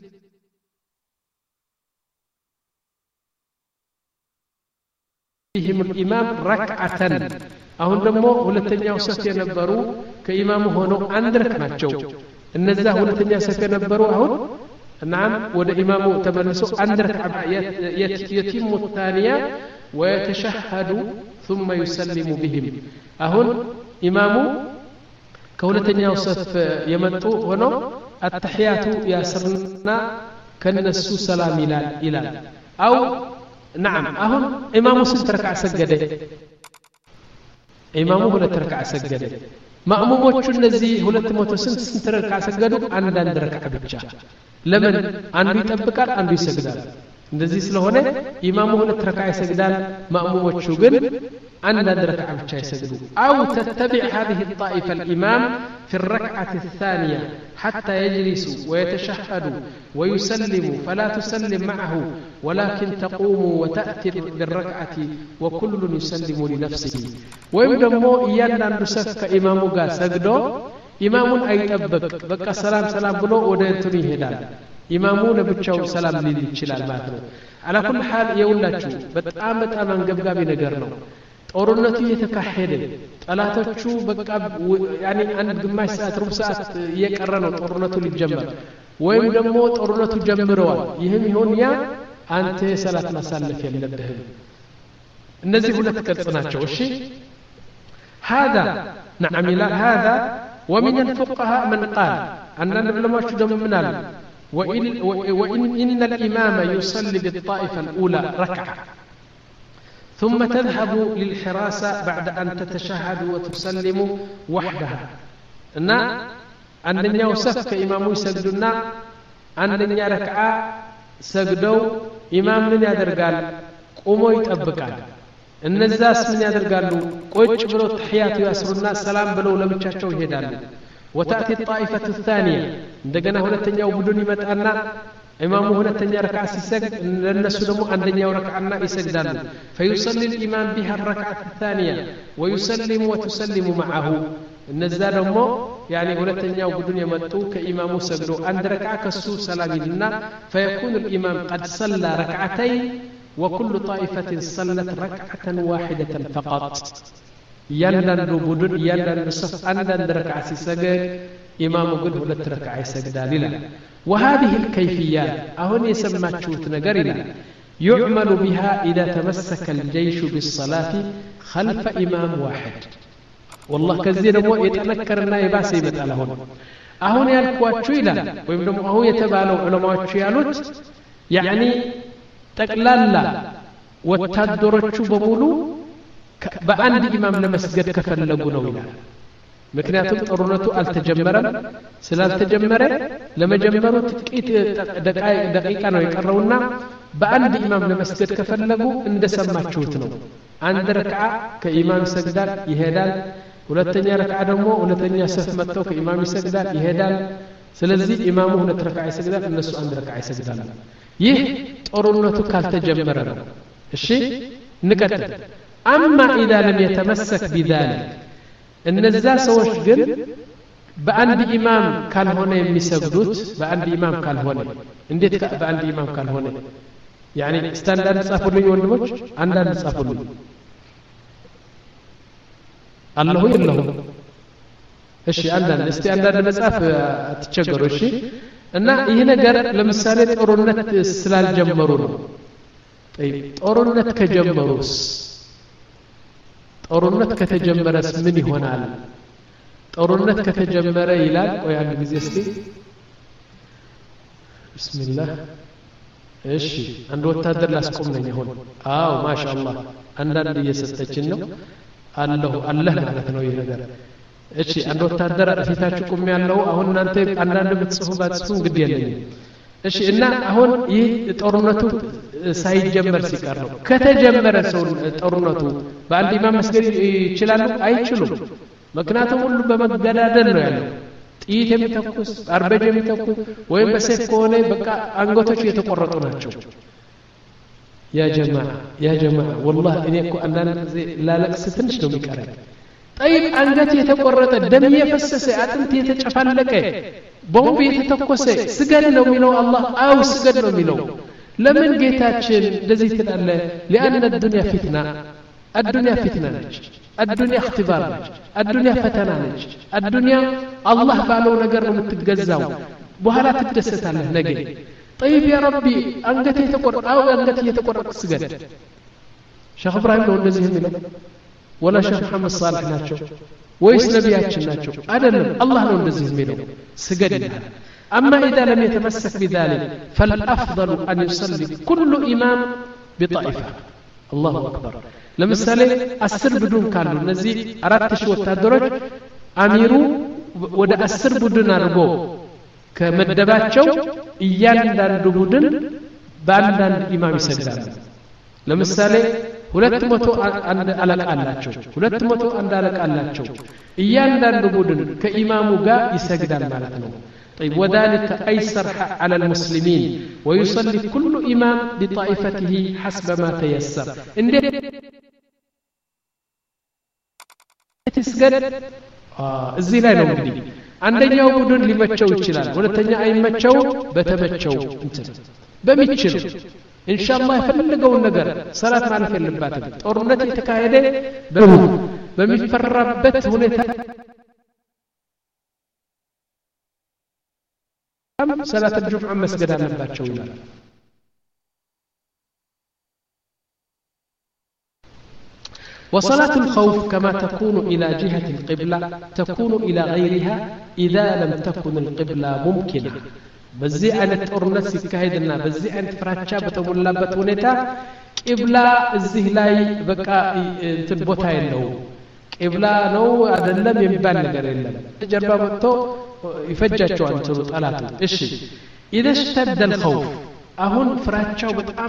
Speaker 1: بهم الامام ركعه አሁን ደግሞ ሁለተኛው ሰፍ የነበሩ ከኢማሙ ሆነው አንድ ረክ ናቸው እነዛ ሁለተኛ ሰፍ የነበሩ አሁን نعم ወደ ኢማሙ ተመልሰው አንድ ረክ يتم الثانية ويتشهد ثم يسلم بهم አሁን ኢማሙ ከሁለተኛው ሰፍ የመጡ ሆነው التحيات ያስርና ከነሱ ሰላም ይላል ይላል አው نعم አሁን ኢማሙ ስንት ረክዓ ሰገደ ኢማሙ ሁለት ረክዓ ሰገደ ማእሙሞቹ እነዚህ ሁለት መቶ ስንት ስንት ረክዓ ሰገዱ አንዳንድ ረክዓ ብቻ ለምን አንዱ ይጠብቃል አንዱ ይሰግዳል እንደዚህ ስለሆነ ኢማሙ ሁለት ረክዓ ይሰግዳል ማእሙሞቹ ግን አንዳንድ ረክዓ ብቻ ይሰግዱ አው ተተቢዕ هذه الطائفة الإمام في الركعة الثانية حتى يجلسوا ويتشهدوا ويسلموا فلا تسلم معه ولكن تقوم وتأتي بالركعة وكل يسلم لنفسه ويمدمو إيانا نسفك إمامو قا سجدو إمام أي أبك بك سلام سلام بلو ودينتني هدال إمامو نبتشو سلام للي تشلال ماتنو على كل حال يقولاتشو بتقام بتقام انقبقابي نقرنو ጦርነቱ እየተካሄደ ጠላቶቹ በቃ ያኒ አንድ ግማሽ ሰዓት ሩብ ሰዓት እየቀረ ነው ጦርነቱ ሊጀመር ወይም ደግሞ ጦርነቱ ጀምረዋል ይህም ይሁን ያ አንተ ሰላት ማሳለፍ የለብህም እነዚህ ሁለት ቅርጽ ናቸው እሺ هذا نعم لا هذا ومن الفقهاء من قال أن العلماء دم منال وإن, وإن إن الإمام يصلي بالطائفة الأولى ركعة ثم تذهب للحراسة بعد أن تتشهد وتسلم وحدها إن أن يوسف كإمامو يسجدنا أن يركع سجدوا إمام من يدرقال قوموا يتأبقال إن الزاس من يدرقالوا قوش بلو تحيات يسرنا السلام بلو لم يتشاشوا يهدال وتأتي الطائفة الثانية عندنا هنا تنيا وبدون متأنا إمامه هنا تنيا ركعة سجد للناس دمو عندنا ركعنا يسجدان فيصلي الإمام بها الركعة الثانية ويسلم وتسلم معه النزال مو يعني هنا تنيا وبدون يمتو كإمامه سجدوا عند ركعة كسو سلام لنا فيكون الإمام قد صلى ركعتين وكل طائفة صلت ركعة واحدة فقط يندن بدون يندن صف عندن ركعة سجد إمام قد هلت ركعة سجد لله وهذه الكيفيات أهون يسمى شوت نقرنا يعمل بها إذا تمسك الجيش بالصلاة خلف إمام واحد والله كزينا مو يتنكرنا يباسي متألهون أهون يالكوات شويلا ويبدو أهون يتبالوا علماء شويالوت يعني تقلالا وتدرجوا بمولو بأند إمام لمسجد كفلقوا نويلا ምክንያቱም ጦርነቱ አልተጀመረም ስላልተጀመረ ለመጀመሩ ጥቂት ደቂቃ ነው የቀረውና በአንድ ኢማም ለመስገድ ከፈለጉ እንደሰማችሁት ነው አንድ ረክዓ ከኢማም ይሰግዳል ይሄዳል ሁለተኛ ረክዓ ደግሞ ሁለተኛ ሰፍ መጥተው ከኢማም ይሰግዳል ይሄዳል ስለዚህ ኢማሙ ሁለት ረክዓ ይሰግዳል እነሱ አንድ ረክዓ ይሰግዳሉ ይህ ጦርነቱ ካልተጀመረ ነው እሺ ንቀጥል اما اذا لم يتمسك بذلك እነዛ ሰዎች ግን በአንድ ኢማም ካልሆነ የሚሰግዱት በአንድ ኢማም ካልሆነ እንዴት በአንድ ኢማም ካልሆነ يعني ስታንዳርድ ጻፉልኝ ወንድሞች አንዳንድ ጻፉልኝ አላሁ ይላሁ እሺ አንዳንድ እስቲ አንዳንድ መጻፍ አትቸገሩ እሺ እና ይሄ ነገር ለምሳሌ ጦርነት ስላልጀመሩ ነው طيب ጦርነት ከጀመሩስ ጦርነት ከተጀመረስ ምን ይሆናል ጦርነት ከተጀመረ ይላል ወይ አንድ ጊዜ እስቲ ቢስሚላህ እሺ አንድ ወታደር ላስቆም ነኝ አሁን አው ማሻአላህ አንዳንድ እየሰጠችን ነው አላሁ አላህ ማለት ነው ይሄ ነገር እሺ አንድ ወታደር ፊታችሁ ቆም ያለው አሁን እናንተ አንዳንድ ብትጽፉ ባትጽፉ እንግዲህ የለኝም እሺ እና አሁን ይህ ጦርነቱ ሳይጀመር ሲቀር ነው ከተጀመረ ሰው ጦርነቱ በአንድ ኢማም መስገድ ይችላሉ አይችሉም ምክንያቱም ሁሉ በመገዳደል ነው ያለው ጥይት የሚተኩስ አርበጅ የሚተኩስ ወይም በሰይፍ ከሆነ በቃ አንገቶች የተቆረጡ ናቸው ያ ጀማዓ ያ ጀማዓ والله እኔ እኮ አንዳንድ ጊዜ ላለቅስ ትንሽ ነው የሚቀረኝ طيب አንገት የተቆረጠ ደም የፈሰሰ አጥንት የተጨፋለቀ ቦምብ የተተኮሰ ስገድ ነው የሚለው አላህ አው ስገድ ነው የሚለው ለምን ጌታችን እንደዚህ ትላለ لأن الدنيا فتنة الدنيا فتنة ነች الدنيا اختبار ነች الدنيا ፈተና ነች الدنيا الله ባለው ነገር ነው የምትገዛው በኋላ ትደሰታለህ ነገ طيب يا ربي አንገት የተቆረጠ አው አንገት የተቆረጠ ስገድ ሼኽ ኢብራሂም ነው እንደዚህ የሚለው ولا شيخ محمد صالح ናቸው ወይስ ነቢያችን ናቸው አይደለም አላህ ነው እንደዚህ የሚለው ስገድ ይላል اما اذا لم يتمسك بذلك فالافضل ان يصلي كل امام بطائفه الله اكبر ለምሳሌ አስር ብዱን ካሉ እነዚህ አራት ሺህ ወታደሮች አሚሩ ወደ አስር ቡድን አድርጎ ከመደባቸው እያንዳንዱ ቡድን በአንዳንድ ኢማም ይሰግዳሉ ለምሳሌ ሁለት መቶ አንድ አለቃ አላቸው ሁለት መቶ አንድ አለቃ አላቸው እያንዳንዱ ቡድን ከኢማሙ ጋር ይሰግዳል ማለት ነው طيب وذلك أيسر على المسلمين ويصلي كل إمام لطائفته حسب ما تيسر إن تسجد እዚህ ላይ ነው እንግዲህ አንደኛው ቡድን ሊመቸው ይችላል ሁለተኛ አይመቸው በተመቸው እንትን በሚችል ኢንሻአላህ የፈለገው ነገር ሰላት ማለት የለባትም ጦርነት የተካሄደ በሚፈራበት ሁኔታ ሰላት الجمعة መስገድ አለባቸው ይላል وصلاة الخوف كما تكون إلى جهة القبلة تكون إلى غيرها إذا لم تكن القبلة ممكنة بزي أن تورنس كهيدنا بزي أن فراتشا بتمولابت ونتا قبلة الزهلاي بقى تبوتها يلو قبلة نو أدلم ينبال نجر يلم جربا متو يفجأتشو أن تروت ألاتو إشي إذا اشتد الخوف أهون فراتشا بتقام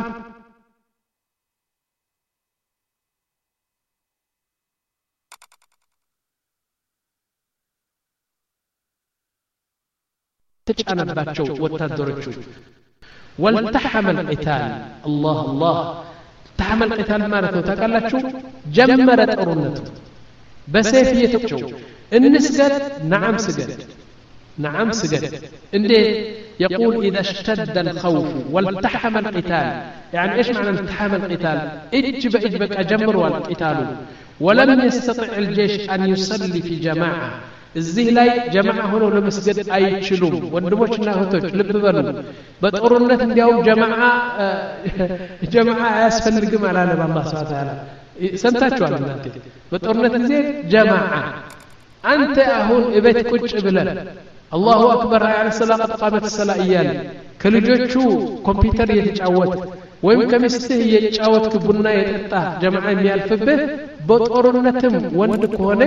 Speaker 1: تجانباتشو وتدرجو والتحم القتال الله الله تحم القتال مالته تقالاتشو جمرت أرونته بسيف يتقشو النسجد نعم سجد نعم سجد اندي يقول إذا اشتد الخوف والتحم القتال يعني إيش معنى التحم القتال اجب اجبك أجمر والقتال ولم يستطع الجيش أن يصلي في جماعة እዚህ ላይ ጀማዓ ሆነው ለመስገድ አይችሉም ወንድሞችና እህቶች ልብ በሉ በጦርነት እንዲያው ጀማዓ ጀማዓ ያስፈልግም አላለም አላህ Subhanahu Wa Ta'ala ሰምታችኋል እናንተ በጦርነት ጊዜ ጀማዓ አንተ አሁን እቤት ቁጭ ብለህ አላሁ አክበር ያለ ሰላቀት ቃመት ሰላ እያለ ከልጆቹ ኮምፒውተር እየተጫወተ ወይም ከሚስትህ እየተጫወትክ ቡና የጠጣ ጀማዓ የሚያልፍብህ በጦርነትም ወንድ ከሆነ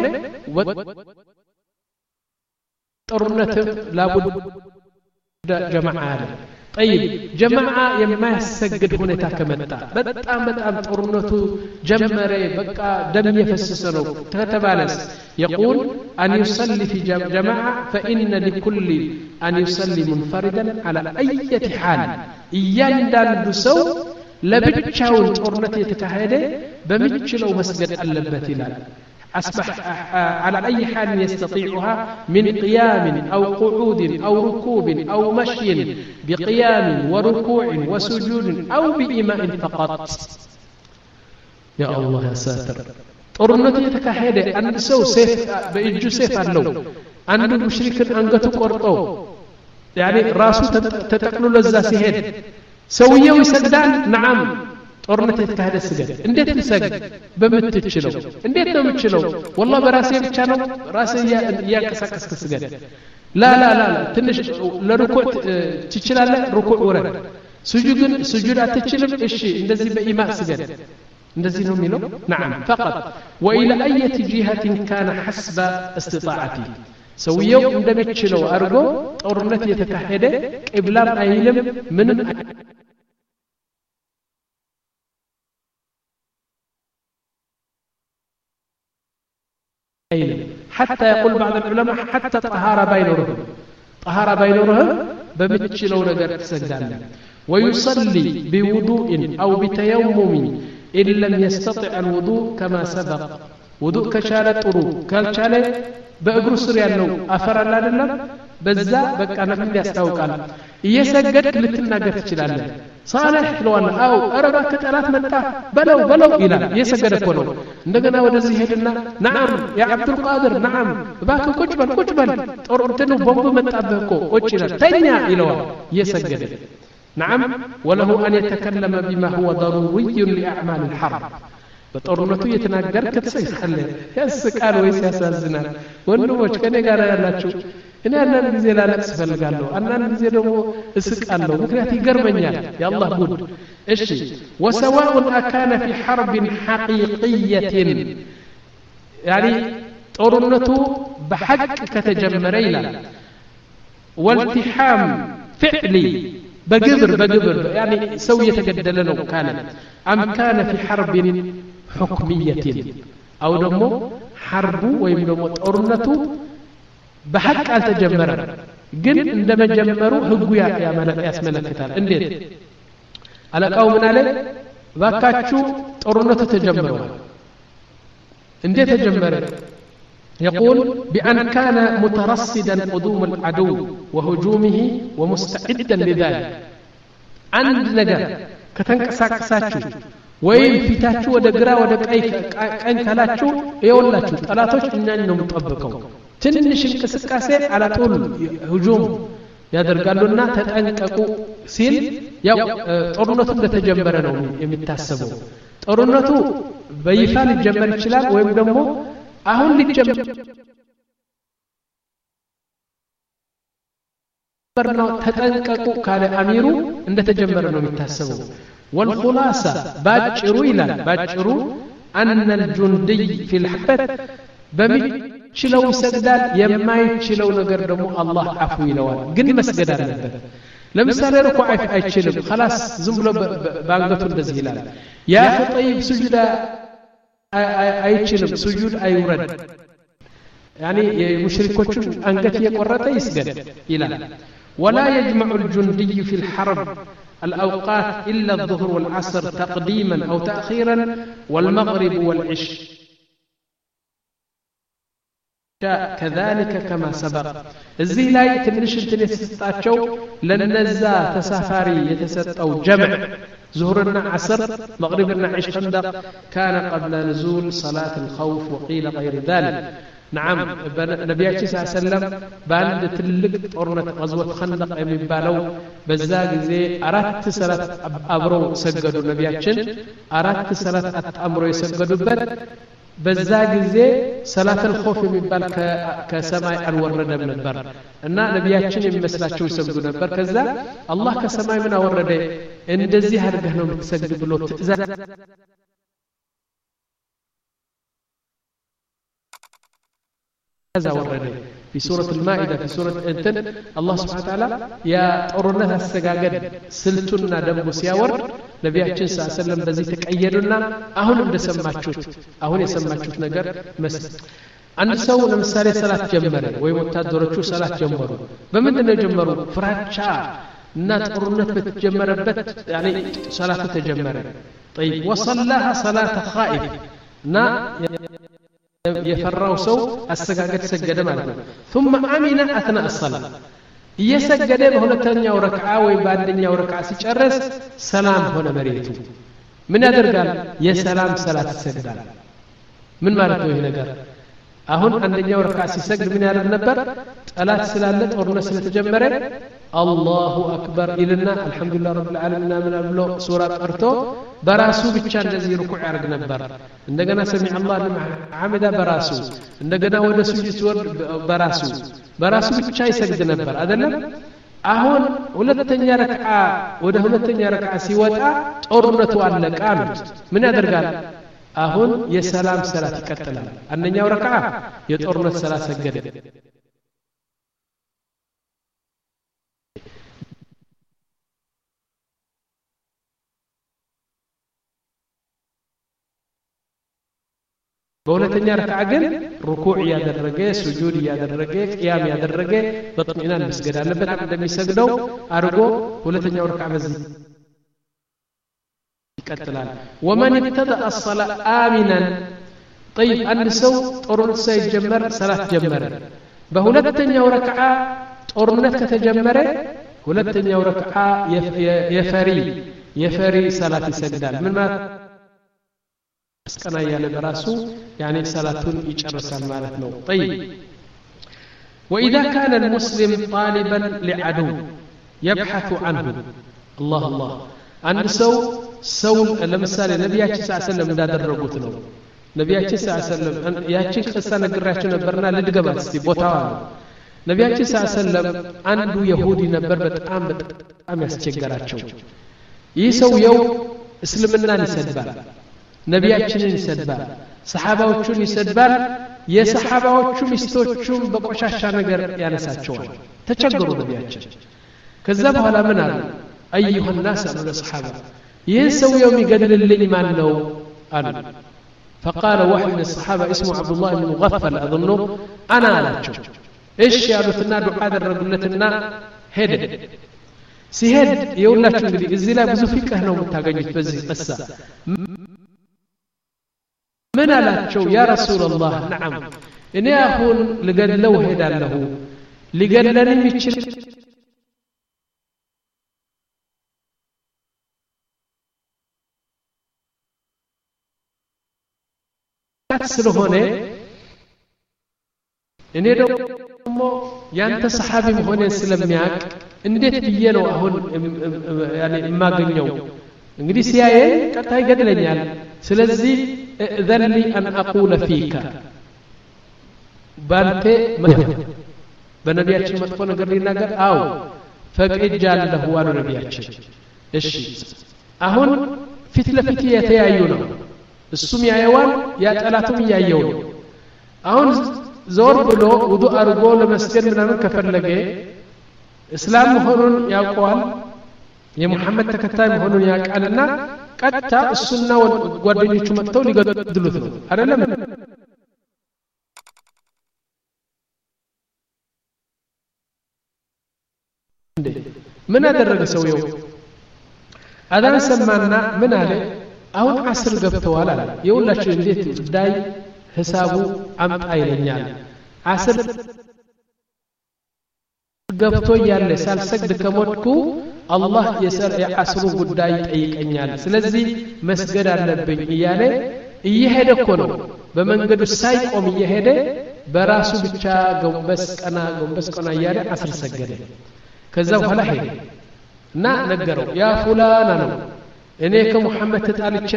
Speaker 1: طرنت لابد جماعة طيب جماعة يما يسجد هنا تاكمتا بتام بتام طرنته جمري بقى دم يفسسنو تتبالس يقول أن يصلي في جماعة فإن لكل أن يصلي منفردا على أي حال يندل دسو لبتشاون طرنته يتكهده بمتشلو مسجد اللبتي أصبح على أي حال يستطيعها من قيام أو قعود أو ركوب أو مشي بقيام وركوع وسجود أو بإيماء فقط يا الله يا ساتر طرنتي يتكهده أن سو سيف بإجو سيف اللو أن المشرك أنقتو قرطو يعني راسو تتقلو لزا سيهد سويه يسجدان نعم ጦርነት የተካሄደ ስገድ እንዴት ልሰግድ በመትችለው እንዴት ነው የምትችለው والله በራሴ ብቻ ነው ራሴ ያንቀሳቀስክ ስገድ ላ ላ ላ ትንሽ ለሩኩዕ ትችላለህ ሩኩዕ ወረድ ስጁድን ስጁድ አትችልም እሺ እንደዚህ በኢማ ስገድ እንደዚህ ነው የሚለው نعم فقط والى اي جهه كان حسب استطاعتي ሰውየው እንደሚችለው አርጎ ጦርነት የተካሄደ ቂብላም አይልም ምንም حتى يقول بعض العلماء حتى طهارة بينهم طهارة بينهم بمتشلو نجر تسجدان ويصلي بوضوء أو بتيمم إن لم يستطع الوضوء كما سبق وضوء كشالة طرو كالشالة بأقر سريا لو أفر الله لله بزا بك أنا من يستوقع يسجد لتناقر تشلال صالح لو أن أو أربع كتلات متى بلو بلو إلى يسجد كله عندنا ودزي هدنا نعم يا عبد القادر نعم باك كجبل كجبل أردنا بومب متى بكو وجهنا تانيا إلى يسجد نعم وله أن يتكلم بما هو ضروري لأعمال الحرب በጦርነቱ የተናገር ከተሰይ ካለ ያስቃል ወይስ ያሳዝናል ወንድሞች ከኔ ጋር ያላችሁ እኔ አንዳንድ ጊዜ ላለቅስ ፈልጋለሁ አንዳንድ ጊዜ ደግሞ እስቃለሁ ምክንያት ይገርመኛል ያአላህ ጉድ እሺ وسواء أكان في حرب حقيقية يعني ጦርነቱ በሐቅ ከተጀመረ ይላል والتحام فعلي بقبر بقبر يعني سو يتجدل ነው ካለ أم كان في حرب حكمية أو دمو حرب ወይም ደግሞ ጦርነቱ በሐቅ አልተጀመረም ግን እንደመጀመሩ ህጉ ያስመለክታል እንዴት አለቃው ምን አለ ባካችሁ ጦርነቱ ተጀምሯል እንዴት ተጀመረ يقول بأن كان مترصدا قدوم العدو وهجومه ومستعدا لذلك عند نجا ከተንቀሳቀሳችሁ ወይም ፊታችሁ ወደ ግራ ወደ ቀኝ ቀኝ ካላችሁ ይወላችሁ ጠላቶች እኛን ነው የምትጠብቀው ትንሽ እንቅስቃሴ አላጦል ህጁም ያደርጋሉና ተጠንቀቁ ሲል ያው ጦርነቱ እንደተጀመረ ነው የሚታሰበው ጦርነቱ በይፋ ሊጀመር ይችላል ወይም ደግሞ አሁን ሊጀመር ነው ተጠንቀቁ ካለ አሚሩ እንደተጀመረ ነው የሚታሰበው والخلاصة باجروا إلى باجروا أن الجندي في الحبة بمشلو سجدان يما يشلو نجر دمو الله عفو يلوان قن مسجدان نبت لمثال ركوع يشلو خلاص زملو بانغتو الدزهلال يا أخي طيب سجد أيشلو سجود أيورد يعني مشركوش أنقتي قرة يسجد إلى ولا يجمع الجندي في الحرب الأوقات إلا الظهر والعصر تقديما أو تأخيرا والمغرب والعشاء كذلك كما سبق الزي لا يتنش التنسطاتشو لنزا تسافاري يتسطو جمع ظهرنا عصر مغربنا عش خندق كان قبل نزول صلاة الخوف وقيل غير ذلك نعم نبياتي صلى الله عليه وسلم باند تلق طورنة غزوة خندق የሚባለው በዛ ጊዜ አራት ሰላት አብረው ሰገዱ ነብያችን አራት ሰላት አጣምሮ የሰገዱበት በዛ ጊዜ ሰላት الخوف የሚባል ከሰማይ አልወረደም ነበር እና ነብያችን የሚመስላቸው ይሰግዱ ነበር ከዛ አላህ ከሰማይ ምን አወረደ እንደዚህ አድርገህ ነው የምትሰግድ ብሎ ትእዛዝ هذا ورد في سورة المائدة في سورة انتن الله سبحانه وتعالى يا طورنا السجاجد سلتنا دم سياور نبياتنا صلى الله عليه وسلم بزي تقيدنا اهون እንደ ሰማችሁት አሁን የሰማችሁት ነገር አንድ ሰው ለምሳሌ ሰላት ጀመረ ወይ ወታደሮቹ ሰላት ጀመሩ በምንድነው ጀመሩ ፍራቻ እና ጦርነት በተጀመረበት يعني ሰላቱ ተጀመረ طيب وصلها صلاه خائف نا يفروا سو السجاجة سجد مالك ثم أمن أثناء الصلاة يسجد بهولتنيا وركعة ويبعدنيا وركعة سيجرس سلام هنا مريته من هذا قال يا سلام صلاة السجدان من مالته هنا قال أهون عندنا وركعة سيسجد من هذا النبر ثلاث سلالات ورنا سنة تجمرة الله أكبر إلنا الحمد لله رب العالمين من أبلغ سورة أرتو براسو بيتشان الذي ركوع يرق نبر عندنا سمع الله لمن حمد براسو عندنا ودا سجود سور براسو براسو بيتشا يسجد نبر أدلنا أهون ሁለተኛ ረክዓ ወደ ሁለተኛ ረክዓ ሲወጣ ጦርነቱ አለቀ ምን ያደርጋል አሁን የሰላም ሰላት ይቀጥላል አንደኛው ረክዓ የጦርነት ሰላት ሰገደ በሁለተኛ ረክዓ ግን ሩኩዕ ያደረገ ሱጁድ ያደረገ ቂያም ያደረገ በጥሚናን መስገድ አለበት እንደሚሰግደው አርጎ ሁለተኛው ረክዓ በዚህ ይቀጥላል ومن ابتدأ الصلاة آمنا طيب አንድ ሰው ጦርነት ሳይጀመር ሰላት ጀመረ በሁለተኛው ረክዓ ጦርነት ከተጀመረ ሁለተኛው ረክዓ የፈሪ የፈሪ ሰላት ይሰግዳል ምን ማለት اسكنا ياله براسو يعني صلاتون يጨርሳል ማለት ነው طيب واذا كان المسلم طالبا لعدو يبحث عنه الله الله አንድ ሰው ሰው ለምሳሌ ነብያችን ሰለላሁ ዐለይሂ ወሰለም እንዳደረጉት ነው ነብያችን ሰለላሁ ዐለይሂ ወሰለም ያችን ቅሳ ነግራችሁ ነበርና ልድገባት እስቲ ቦታው አለ ነብያችን ሰለላሁ ዐለይሂ ወሰለም አንዱ ይሁዲ ነበር በጣም በጣም ያስቸገራቸው ይህ ሰው የው እስልምናን ይሰድባል ነቢያችንን ይሰድባል ሰሃባዎቹን ይሰድባል የሰሃባዎቹ ሚስቶቹም በቆሻሻ ነገር ያነሳቸዋል ተቸገሩ ነቢያችን ከዛ በኋላ ምን አሉ አዩሃ الناس አሉ ለሰሃባ ይህን ሰው የሚገድልልኝ ማን ነው አሉ فقال واحد من الصحابة اسمه عبد الله بن مغفل أظنه أنا አላቸው እሺ ያሉትና ዱዓ አደረጉለትና ሄደ ሲሄድ የሁላችሁ እንግዲህ እዚህ ላይ ብዙ ፍቅህ ነው የምታገኙት በዚህ قصة ምን አላቸው ያ ረሱላህ ነዓም እኔ አሁን ልገድለው ሄዳለሁ ሊገድለኝ ይችል ስለሆነ እኔ ደግሞ ያንተ ሰሃቢ መሆኔን ስለሚያውቅ እንዴት ብዬ ነው አሁን ያኔ የማገኘው እንግዲህ ሲያየኝ ቀጣይ ይገድለኛል ስለዚህ اذن لي ان اقول فيك ባንተ በነቢያችን መጥፎ ነገር ሊናገር አው ፈቅጃለሁ አሉ ነቢያችን እሺ አሁን ፊት ለፊት የተያዩ ነው እሱም ያየዋል ያ ጠላቱም ያየው ነው አሁን ዞር ብሎ ውዱእ አድርጎ ለመስገድ ምናምን ከፈለገ እስላም መሆኑን ያውቀዋል የሙሐመድ ተከታይ መሆኑን ያውቃልና ቀጥታ እሱና ጓደኞቹ መጥተው ሊገድሉት ነው አይደለም ምን አደረገ ሰውየው አዳን ሰማና ምን አለ አሁን አስር ገብተዋል አለ የሁላችሁ እንዴት ዳይ ሐሳቡ አምጣ ይለኛል አስር ገብቶ ያለ ሳልሰግድ ከሞትኩ አላህ የሰር የአስሩ ጉዳይ ጠይቀኛል ስለዚህ መስገድ አለብኝ እያለ እየሄደ እኮ ነው በመንገዱ ሳይቆም እየሄደ በራሱ ብቻ ጎንበስ ቀና ጎንበስ ቀና እያለ አስር ሰገደ ከዛ በኋላ ሄደ እና ነገረው ያ ፉላና ነው እኔ ከሙሐመድ ተጣልቼ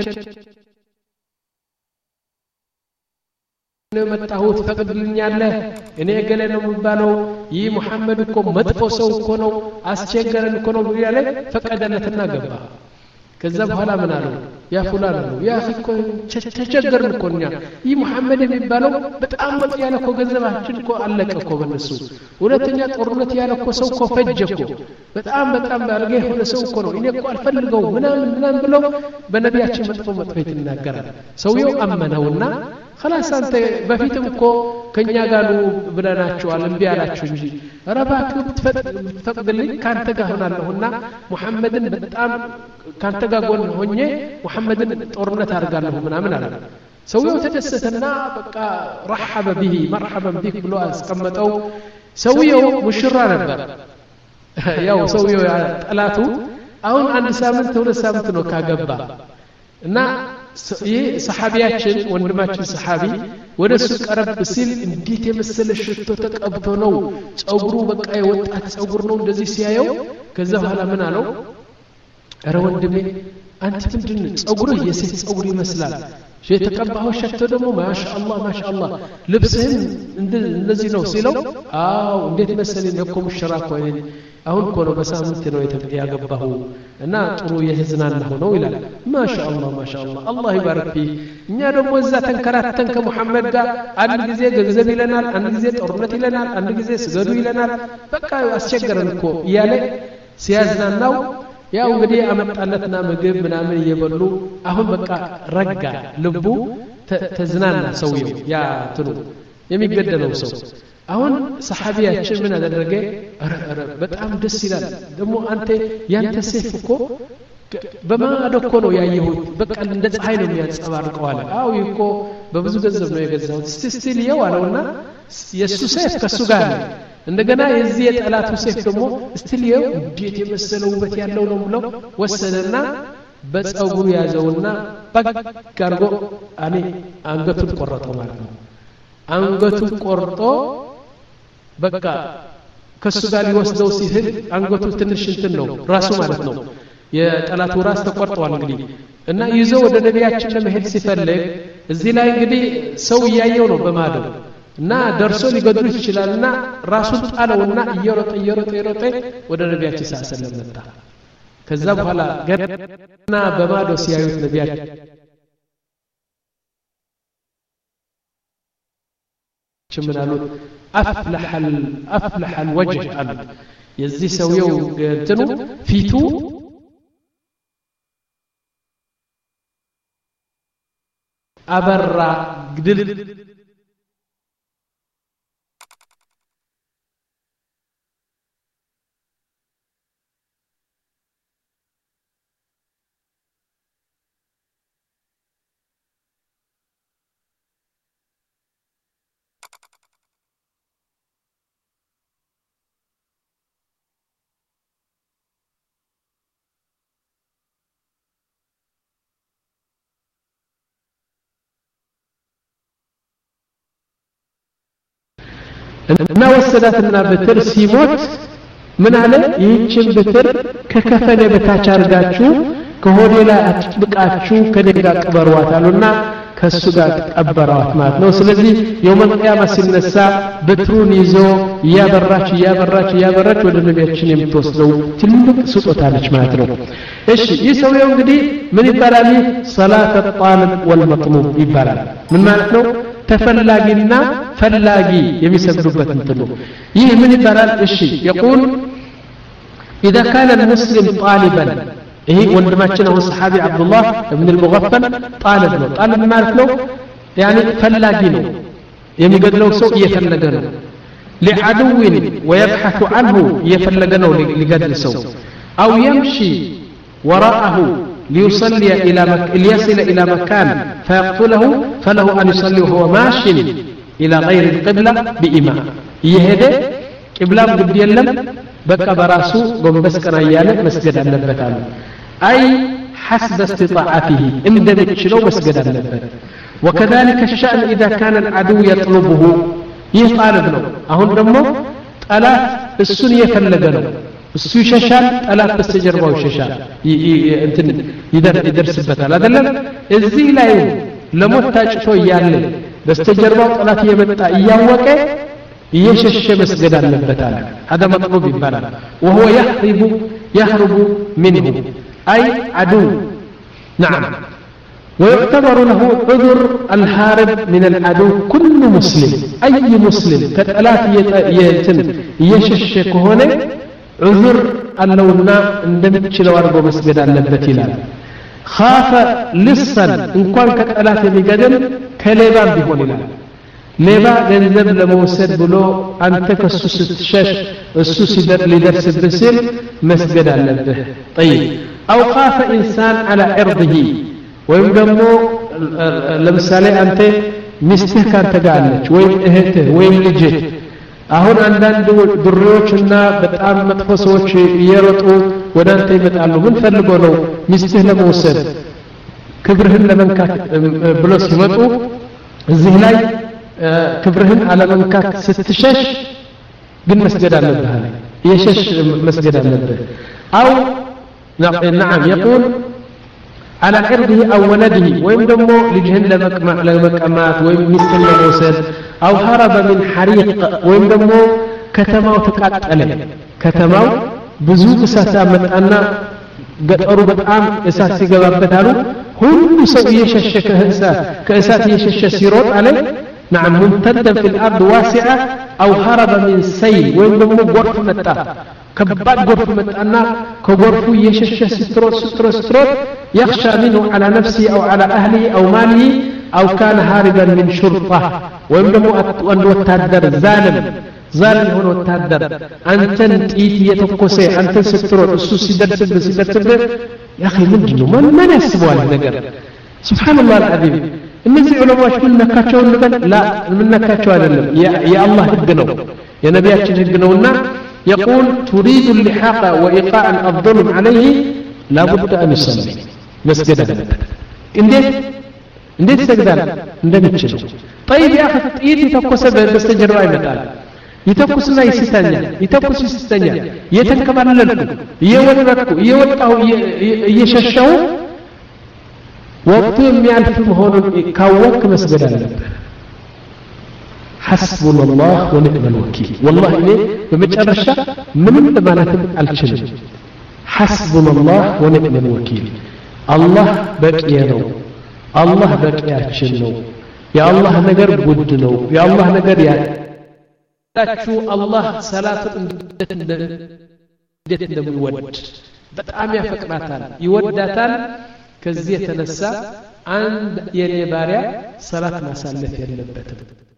Speaker 1: ነው መጣሁት ፈቅድልኛለህ እኔ ገለ ነው የሚባለው ይህ ሙሐመድ እኮ መጥፎ ሰው እኮ ነው አስቸገረን እኮ ነው ያለ ፈቀደለትና ገባ ከዛ በኋላ ምን አለው ያ ፉላና ነው ያ እኮ ተቸገርን እኮ እኛ ይህ ሙሐመድ የሚባለው በጣም መጥ ያለ እኮ ገንዘባችን እኮ አለቀ እኮ በነሱ ሁለተኛ ጦርነት ያለ እኮ ሰው እኮ ፈጀ እኮ በጣም በጣም ባርገ የሆነ ሰው እኮ ነው እኔ እኮ አልፈልገው ምናምን ምናምን ብለው በነቢያችን መጥፎ መጥፎ ይናገራል ሰውየው አመነውና خلاص አንተ በፊትም እኮ ከኛ ጋር ነው ብለናቸዋል እንቢ ያላችሁ እንጂ ረባክ ብትፈቅድልኝ ካንተ ጋር ሆናለሁና ሙሐመድን በጣም ካንተ ጋር ጎን ሆኜ ሙሐመድን ጦርነት አድርጋለሁ ምናምን አለ ሰውየው ተደሰተና በቃ رحب به مرحبا بك ብሎ አስቀመጠው ሰውየው ሙሽራ ነበር ያው ሰውየው ጠላቱ አሁን አንድ ሳምንት ሁለት ሳምንት ነው ካገባ እና ይህ ሰሃቢያችን ወንድማችን ሰሃቢ ወደሱ ቀረብ ሲል እንዴት የመሰለ ሽቶ ተቀብቶ ነው ጸጉሩ በቃ የወጣት ጸጉር ነው እንደዚህ ሲያየው ከዛ በኋላ ምን አለው አረ ወንድሜ አንተ ምንድን ጸጉርህ የሴት ጸጉር ይመስላል የተቀባው ሽቶ ደግሞ ማሻአላህ ማሻአላህ ልብስህን እንደዚህ ነው ሲለው አው እንዴት መሰለኝ እኮ ሙሽራ እኮ አሁን እኮ ነው በሳምንት ነው ያገባው እና ጥሩ የህዝናና ነው ይላል ማሻአላህ ማሻአላህ አላህ ይባርክ ፊ እኛ ደግሞ እዛ ተንከራተን ከሙሐመድ ጋር አንድ ጊዜ ገንዘብ ይለናል አንድ ጊዜ ጦርነት ይለናል አንድ ጊዜ ስገዱ ይለናል በቃ አስቸገረን እኮ እያለ ሲያዝናናው ያው እንግዲህ አመጣለትና ምግብ ምናምን እየበሉ አሁን በቃ ረጋ ልቡ ተዝናና ሰውየው ያ ትሩ የሚገደለው ሰው አሁን ሰሃቢያችን ምን አደረገ በጣም ደስ ይላል ደግሞ አንተ ያንተ ሰይፍ እኮ በማዶ እኮ ነው ያየሁት በቃ እንደ ፀሐይ ነው የሚያንጸባርቀው አለ አው ይኮ በብዙ ገንዘብ ነው የገዛሁት እስቲ እስቲ ልየው አለውና የሱ ሰይፍ ከሱ ጋር ነው እንደገና የዚህ የጠላቱ ሰይፍ ደግሞ እስቲ ልየው እንዴት የመሰለው ውበት ያለው ነው ብለው ወሰደና በፀጉሩ ያዘውና በቃ አርጎ አኔ አንገቱን ቆረጠው ማለት ነው አንገቱን ቆርጦ በቃ ከሱ ጋር ሊወስደው ሲል አንገቱ ትንሽ እንትን ነው ራሱ ማለት ነው የጠላቱ ራስ ተቆርጧል እንግዲህ እና ይዞ ወደ ነቢያችን ለመሄድ ሲፈልግ እዚህ ላይ እንግዲህ ሰው ያየው ነው በማዶ እና ደርሶ ሊገድሉ ይችላልና ራሱን ጣለውና እየሮጠ እየሮጠ እየሮጠ ወደ ነቢያችን ሰለላሁ መጣ ከዛ በኋላ ገና በማዶ ሲያዩት ነቢያችን شمنالو أفلح أفلح الوجه قالوا يزي سويو تنو فيتو أبرا قدل እና ወሰዳትና በትር ሲሞት ምን አለ ይህችን በትር ከከፈነ በታች አርጋችሁ ከሆዴ ላይ አጥብቃችሁ ከደጋ ቀበሯት አሉና ከሱ ጋር ቀበሯት ማለት ነው ስለዚህ የውመል ቂያማ ሲነሳ በትሩን ይዞ ያበራች ያበራች ያበራች ወደ ነቢያችን የምትወስደው ትልቅ ስጦታ ነች ማለት ነው እሺ ይህ ሰውየው እንግዲህ ምን ይባላል ሰላተ ጣልብ ወልመጥሉብ ይባላል ምን ማለት ነው ተፈላጊና ፈላጊ የሚሰግዱበት እንትኑ ይህ ምን ይባላል እሺ يقول اذا كان المسلم طالبا ይሄ ወንድማችን አሁን ሰሃቢ አብዱላህ ኢብኑ አልሙገፈል ጣልብ ነው ጣልብ ማለት ነው يعني ፈላጊ ነው የሚገድለው ሰው እየፈለገ ነው لعدو ويبحث عنه እየፈለገ ነው ሊገድል ሰው او يمشي وراءه ليصلي إلى مك... ليصل إلى مكان فيقتله فله أن يصلي وهو ماش إلى غير القبلة بإمام يهدي قبلة قبل يلم بقى براسو قنبس كان أياله مسجد النبتان أي حسب استطاعته عند بتشلو مسجد النبت وكذلك الشأن إذا كان العدو يطلبه يطالب له أهون دمو ألا السنية فلقنه እሱ ይሸሻል ጠላት በስተጀርባው ይሸሻል እንትን ይደርስበታል አይደለም እዚህ ላይ ለሞት ታጭቶ ያለ በስተጀርባው ጠላት እየመጣ እያወቀ እየሸሸ መስገድ አለበት አለ هذا مطلوب ይባላል وهو يهرب يهرب منه أي عدو نعم ويعتبر له عذر الهارب من العدو كل مسلم أي مسلم كطلات يتن يشش كهونه عذر اللونا እንደምትችለው አድርጎ መስገድ አለበት ይላል خاف لصا እንኳን ከጠላት የሚገድል ከሌባም ቢሆን ይላል ሌባ ገንዘብ ለመውሰድ ብሎ አንተ ከሱ ስትሸሽ እሱ ሲደር ሊደርስብህ ሲል መስገድ አለብህ طيب او خاف انسان على عرضه ወይም ደግሞ ለምሳሌ አንተ ሚስትህ ካንተ ጋር አለች ወይም እህትህ ወይም ልጅህ አሁን አንዳንድ ድሮዎችና በጣም መጥፎ ሰዎች እየሮጡ ወዳንተ ይመጣሉ ምን ፈልጎ ነው ሚስትህ ለመውሰድ ክብርህን ለመንካት ብሎ ሲመጡ እዚህ ላይ ክብርህን አለመንካት ስትሸሽ ግን መስገድ አለብህ አለ የሸሽ መስገድ አለብህ አው نعم يقول على عرضه أو ولده وإن دمو لجهن لمكمات وإن مثل لموسد أو هرب من حريق وإن دمو كتماو تقات عليه كتماو بزوج ساسا متأنا قطروا بطعام إساسي قبابتانو هم سوء يشش كإسات يشش سيروت عليه نعم ممتدا في الأرض واسعة أو هرب من سيل وإن دمو غرف متى كبات غرف متأنا كغرف يشش ستروت ستروت ستروت يخشى منه على نفسه أو على أهله أو ماله أو كان هاربا من شرطة ويمدمو أن وتهدر ظالم ظالم هنا وتهدر أنت إيتي يتفكسي أنت سترون السوسي درسل بسي درسل يا أخي من جنو من من يسبوا على النقر سبحان الله العظيم النزي علماء شكون نكاتشو النقر لا من نكاتشو على يا, يا الله هدنو يا نبياتي هدنونا يقول تريد اللحاق وإيقاع الظلم عليه لا بد أن يصلي مسجد እንዴት እንዴት ይሰግዳል እንደምትችል طيب يا اخي ጥይት የተኮሰ በስተጀርባ ይመጣል ይተኩስና ይስተኛል ይተኩስ ይስተኛል የተንከባለልኩ እየወረድኩ እየወጣሁ እየሸሸው ወቅቱ የሚያልፍ መሆኑን ካወቅ መስገድ አለበት حسبنا الله ونعم الوكيل والله እኔ በመጨረሻ ምንም ለማለትም አልችልም حسبنا الله ونعم الوكيل الله بقي ነው الله በቂያችን ነው የአላህ ነገር ጉድ ነው የአላህ ነገር ያላችሁ አላህ ሰላትን እንዴት እንዴት እንደሚወድ በጣም ያፈቅራታል ይወዳታል ከዚህ የተነሳ አንድ የኔ ባሪያ ሰላት ማሳለፍ የለበትም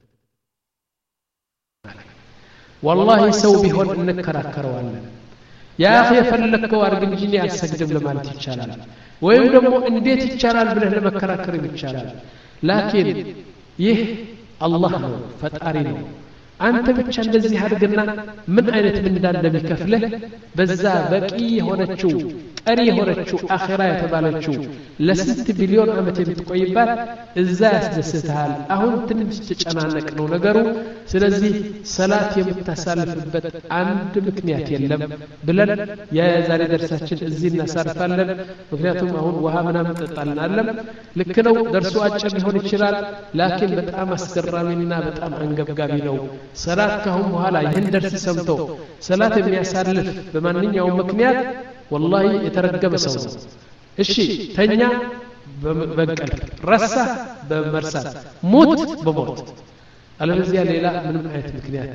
Speaker 1: والله ሰው ቢሆን እንከራከረዋለን ያ አኺ የፈለከው አርግ እንጂ እኔ አልሰግድም ለማለት ይቻላል ወይም ደግሞ እንዴት ይቻላል ብለህ ለመከራከር ይቻላል ላኪን ይህ አላህ ነው ፈጣሪ ነው አንተ ብቻ እንደዚህ አድርግና ምን አይነት ምን እንደሚከፍልህ በዛ በቂ የሆነችው ቀሪ የሆነችው አኺራ የተባለችው ለስንት ቢሊዮን ዓመት የምትቆይባት እዛ ያስደስታል አሁን ትንሽ ተጨናነቅ ነው ነገሩ ስለዚህ ሰላት የምታሳልፍበት አንድ ምክንያት የለም ብለን የዛሬ ደርሳችን እዚህ እናሳርፋለን ምክንያቱም አሁን ውሃ ምናምን ጠጣልናለም ልክ ነው ደርሱ አጭር ሊሆን ይችላል ላኪን በጣም አስገራሚና በጣም አንገብጋቢ ነው ሰላት ካሁን በኋላ ይህን ደርስ ሰምቶ ሰላት የሚያሳልፍ በማንኛውም ምክንያት والله የተረገመ ሰው ነው እሺ ተኛ በእንቅልፍ ረሳ በመርሳት ሞት በሞት አለበዚያ ሌላ ምንም አይነት ምክንያት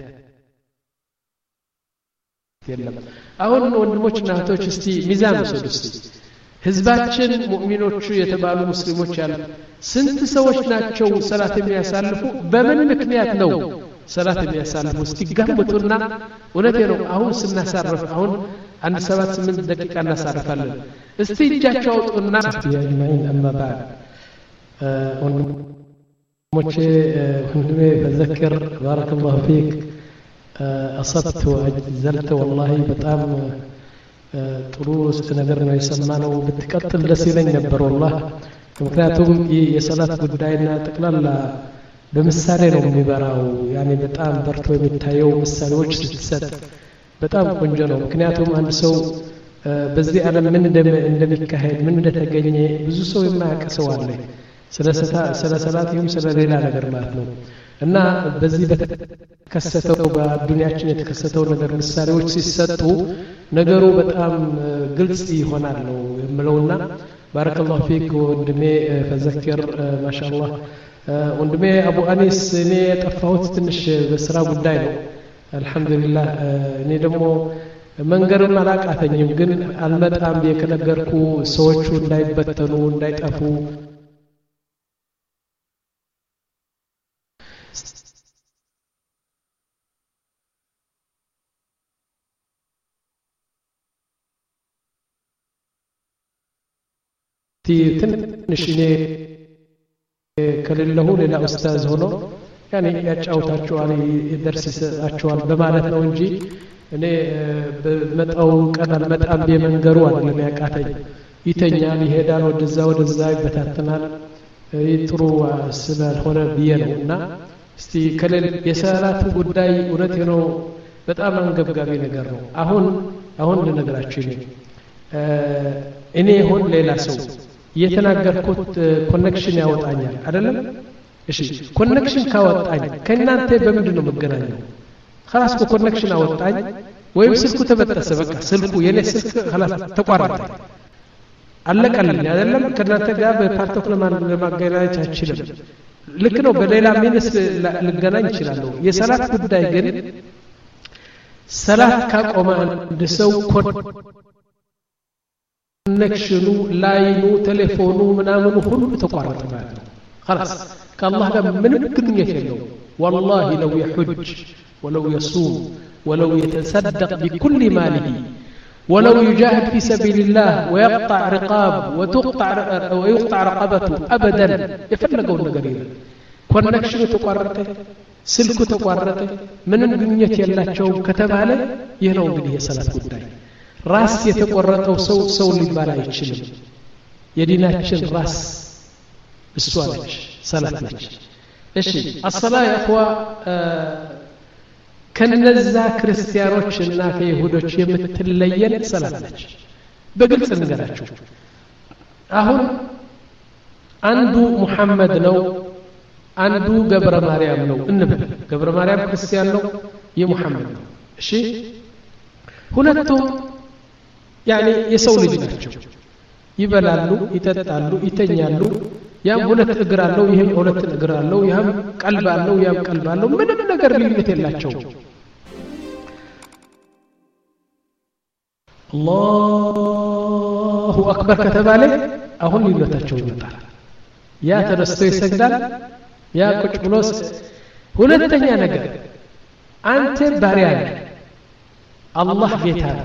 Speaker 1: የለም አሁን ወንድሞችና እህቶች እስቲ ሚዛን ወስዱ እስቲ ህዝባችን ሙእሚኖቹ የተባሉ ሙስሊሞች ያሉ ስንት ሰዎች ናቸው ሰላት የሚያሳልፉ በምን ምክንያት ነው ሰላት የሚያሳልፉ እስቲ ገምቱና እውነቴ ነው አሁን ስናሳርፍ አሁን አንድ ሰባት ስምንት ደቂቃ እናሳርፋለን እስቲ እጃቸው አውጡና ያጅማኢን አማ ባድ ወንድሞቼ ወንድሜ በዘክር ባረከላሁ ፊክ አሰብቱ አጅዘልተ والله በጣም ጥሩ ነገር ነው የሰማነው ብትቀጥል ደስ ይለኝ ነበር والله ምክንያቱም የሰላት ጉዳይና ጠቅላላ በምሳሌ ነው የሚበራው ያኔ በጣም በርቶ የሚታየው ምሳሌዎች ስትሰጥ በጣም ቆንጆ ነው ምክንያቱም አንድ ሰው በዚህ ዓለም ምን እንደሚካሄድ ምን እንደተገኘ ብዙ ሰው የማያውቅ ሰው አለ ስለ ስለ ሰላት ይሁን ስለ ሌላ ነገር ማለት ነው እና በዚህ በተከሰተው በዱንያችን የተከሰተው ነገር ምሳሌዎች ሲሰጡ ነገሩ በጣም ግልጽ ይሆናል ነው የምለውና ባረከላሁ ፊክ ወንድሜ ፈዘክር ማሻአላህ ወንድሜ አቡ አኒስ እኔ የጠፋሁት ትንሽ በስራ ጉዳይ ነው አልহামዱሊላህ እኔ ደግሞ መንገርም አላቃተኝም ግን አልመጣም የከነገርኩ ሰዎቹ እንዳይበተኑ እንዳይጠፉ ትንሽ እኔ ከሌለው ሌላ ኡስታዝ ሆኖ ያኔ ያጫውታቸዋል ይደርስ ይሰጣቸዋል በማለት ነው እንጂ እኔ በመጣው ቀን አልመጣም በመንገሩ አይደለም ያቃተኝ ይተኛል ይሄዳል ወደዛ ወደዛ ይበታተናል ይጥሩ ስላልሆነ ብዬ ነውና እስቲ ከሌል የሰላቱ ጉዳይ እውነቴ ነው በጣም አንገብጋቢ ነገር ነው አሁን አሁን ልነግራችሁ እኔ እኔ ሆን ሌላ ሰው የተናገርኩት ኮኔክሽን ያወጣኛል አይደለም እሺ ኮኔክሽን ካወጣኝ ከእናንተ በምንድን ነው መገናኘው خلاص ኮኔክሽን አወጣኝ ወይም ስልኩ ተበጠሰ በቃ ስልኩ የኔ ስልክ خلاص ተቋረጠ አለቀልኝ አይደለም ከእናንተ ጋር በፓርቶክ ለማገናኘት አይችልም ልክ ነው በሌላ ሚንስ ልገናኝ ይችላል የሰላት ጉዳይ ግን ሰላት ካቆመ አንድ ሰው ኮኔክሽኑ ላይኑ ቴሌፎኑ ምናምኑ ሁሉ ተቋረጠ ማለት ነው خلاص كالله قال من كنية له والله لو يحج ولو يصوم ولو يتصدق بكل ماله ولو يجاهد في سبيل الله ويقطع رقاب وتقطع ويقطع رقبته أبدا يفلقوا النقرين كونكشن تقررته سلك تقررته من كنية الله شو كتب عليه يهنو بديه صلاة قداي راس يتقررته سو سو للبالا يتشلم يديناتشن راس بالسؤالك صلاة نج እሺ الصلاه يا اخوا ከነዛ ክርስቲያኖችና ከይሁዶች የምትለየን ሰላት ነች በግልጽ እንገራችሁ አሁን አንዱ ሙሐመድ ነው አንዱ ገብረ ማርያም ነው እንበል ገብረ ማርያም ክርስቲያን ነው የሙሐመድ ነው እሺ ሁለቱም ያኔ የሰው ልጅ ናቸው ይበላሉ ይጠጣሉ ይተኛሉ ያም ሁለት እግር አለው ይሄም ሁለት እግር አለው ያም ቀልብ አለው ያም ቀልብ አለው ምንም ነገር ልዩነት የላቸው አላሁ አክበር ከተባለ አሁን ልዩነታቸው ይመጣል ያ ተነስቶ ይሰግዳል ያ ቁጭ ብሎ ሁለተኛ ነገር አንተ ባሪያ ነህ አላህ ጌታ ነው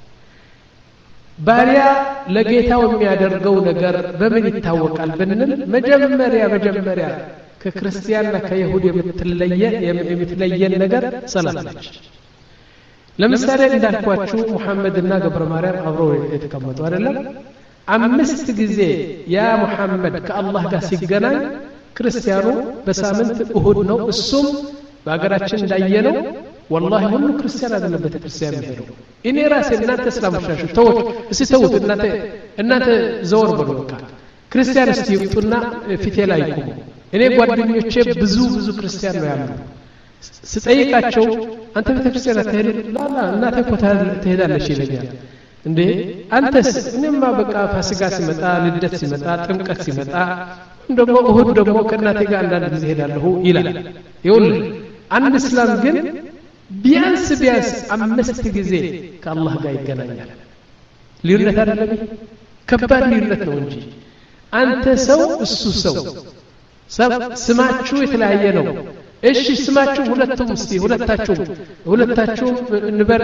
Speaker 1: ባሪያ ለጌታው የሚያደርገው ነገር በምን ይታወቃል ብንል መጀመሪያ መጀመሪያ ከክርስቲያንና ከይሁድ የምትለየ የምትለየን ነገር ሰላት ነች ለምሳሌ እንዳልኳችሁ ሙሐመድና ገብረ ማርያም አብረው የተቀመጡ አይደለም አምስት ጊዜ ያ ሙሐመድ ከአላህ ጋር ሲገናኝ ክርስቲያኑ በሳምንት እሁድ ነው እሱም በአገራችን እንዳየነው والله ሁሉ ክርስቲያን አይደለም በተክርስቲያን የሚሄደው እኔ ራሴ እናንተ እስላሞች ናችሁ ተውት እስቲ ተውት እናንተ እናንተ ዘወር በሉ በቃ ክርስቲያን እስቲ ይውጡና ፊቴ ላይ ይቆሙ እኔ ጓደኞቼ ብዙ ብዙ ክርስቲያን ነው ያሉት ስጠይቃቸው አንተ በተክርስቲያን አትሄድም ላላ እናቴ እኮ ትሄዳለች ይለኛል እንዴ አንተስ እኔማ በቃ ፋሲካ ሲመጣ ልደት ሲመጣ ጥምቀት ሲመጣ ደግሞ እሁድ ደግሞ ከእናቴ ጋር አንዳንድ ጊዜ ሄዳለሁ ይላል ይኸውልህ አንድ እስላም ግን ቢያንስ ቢያንስ አምስት ጊዜ ከአላህ ጋር ይገናኛል ልዩነት አይደለም ከባድ ልዩነት ነው እንጂ አንተ ሰው እሱ ሰው ስማችሁ የተለያየ ነው እሺ ስማችሁ ሁለቱም እስቲ ሁለታችሁ ሁለታችሁ እንበር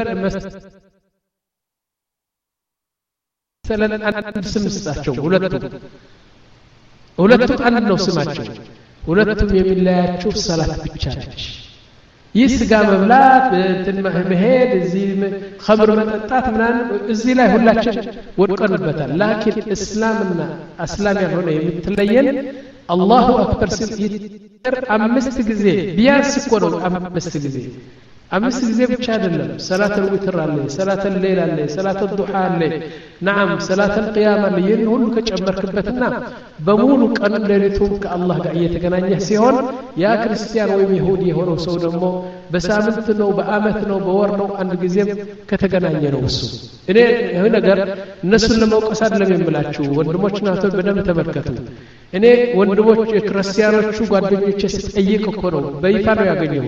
Speaker 1: መሰለን አንድ ስም ስጣቸው ሁለቱም ሁለቱም አንድ ነው ስማቸው ሁለቱም የሚለያቸው ሰላት ብቻ ነች ይስጋ መብላት እንትን መሄድ እዚህ ኸምር መጠጣት ምናምን እዚህ ላይ ሁላችን ወድቀንበታል ላኪን እስላምና እስላም ያልሆነ የምትለየን አላሁ አክበር ሲል ይጥር አምስት ጊዜ ቢያንስ እኮ ነው አምስት ጊዜ አምስት ጊዜ ብቻ አይደለም ሰላት الوتر አለ ሰላት الليل አለ ሰላት الضحى አለ نعم ሰላት القيام አለ ይህን ሁሉ ከጨመርክበትና በሙሉ ቀን ሌሊቱም ከአላህ ጋር እየተገናኘህ ሲሆን ያ ክርስቲያን ወይም ይሁዲ የሆነው ሰው ደግሞ በሳምንት ነው በአመት ነው በወር ነው አንድ ጊዜም ከተገናኘ ነው እሱ እኔ ይሄ ነገር እነሱን ለመውቀስ አይደለም የምላችሁ ወንድሞችና እህቶች በደንብ ተመልከቱ እኔ ወንድሞች ክርስቲያኖቹ ጓደኞቼ ስጠይቅ እኮ ነው በይፋ ነው ያገኘው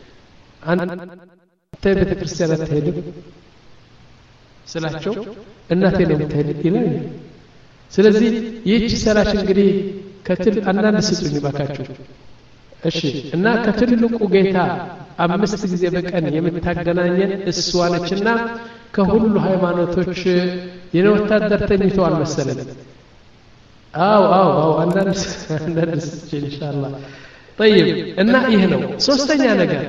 Speaker 1: አንተ ቤተክርስቲያን አትሄድም ስላቸው እናቴ ነው የምትሄድ ይላል ስለዚህ ይህች ሰላት እንግዲህ ከትል አንዳንድ ስጡኝ ባካችሁ እሺ እና ከትልቁ ጌታ አምስት ጊዜ በቀን የምታገናኘን እሷ ነችና ከሁሉ ሃይማኖቶች የወታደር ተኝተዋል መሰለኝ አው አው አው አንዳንድ አንዳንድ ኢንሻአላህ طيب እና ይሄ ነው ሶስተኛ ነገር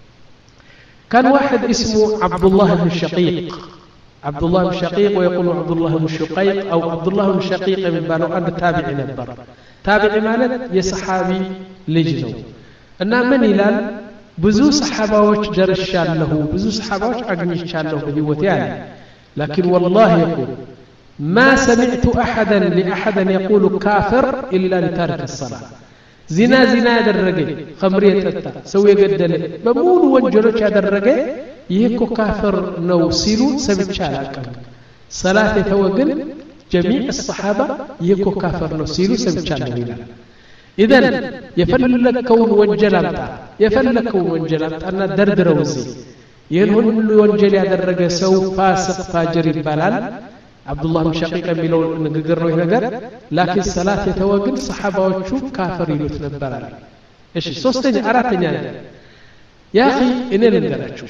Speaker 1: كان واحد اسمه عبد الله بن شقيق عبد الله بن شقيق ويقول عبد الله بن شقيق أو عبد الله بن شقيق من بانو عند تابعي نبر تابعي مالت يصحابي لجنو إن من إلال بزو صحاباوش درشان له بزو صحاباوش أغنيشان له بهوتي يعني لكن والله يقول ما سمعت أحدا لأحدا يقول كافر إلا لتارك الصلاة زنا زنا ያደረገ خمر የጠጣ ሰው የገደለ በሙሉ ወንጀሎች ያደረገ ይሄኮ ካፍር ነው ሲሉ ሰምቻ አላቀም ሰላት የተወግን جميع الصحابه ይሄኮ ካፍር ነው ሲሉ ሰምቻ ነው ይላል اذا የፈለከውን ወንጀል አምጣ የፈለከውን ወንጀል አምጣና ደርድረው እዚህ ይሄን ሁሉ ወንጀል ያደረገ ሰው ፋሲቅ ፋጅር ይባላል عبد الله بن شقيق የሚለው ንግግር ነው ይሄ ነገር لكن ሰላት የተወግን صحابዎቹ ካፍር ይሉት ነበር አለ እሺ ሶስተኛ አራተኛ ነገር يا اخي እኔ ልንገራችሁ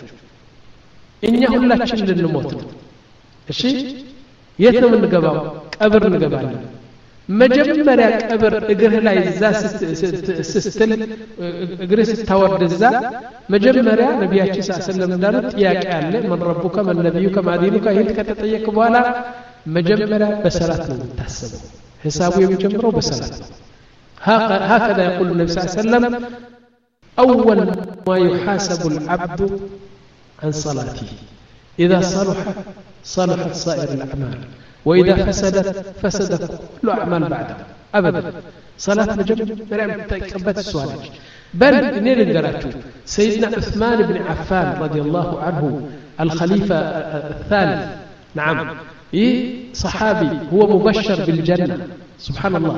Speaker 1: እኛ ሁላችን ልንሞት ነው እሺ የት ነው የምንገባው ቀብር እንገባለን መጀመሪያ ቀብር እግርህ ላይ እዛ ስትል እግርህ ስታወርድ እዛ መጀመሪያ ነብያችን ሰለላሁ ዐለይሂ ወሰለም ጥያቄ አለ من ربك من نبيك ما دينك ይሄን ከተጠየቅ በኋላ መጀመሪያ በሰላት ነው የምታስበው ሂሳቡ የሚጀምረው በሰላት ነው هكذا يقول النبي صلى الله عليه وسلم أول ما يحاسب العبد عن صلاته إذا صلح صلحت سائر الأعمال وإذا فسدت فسدت كل أعمال بعده أبدا صلاة مجمع تكبت السؤال بل نيل الجراتو سيدنا عثمان بن عفان رضي الله عنه الخليفة الثالث نعم إيه صحابي هو مبشر بالجنة سبحان الله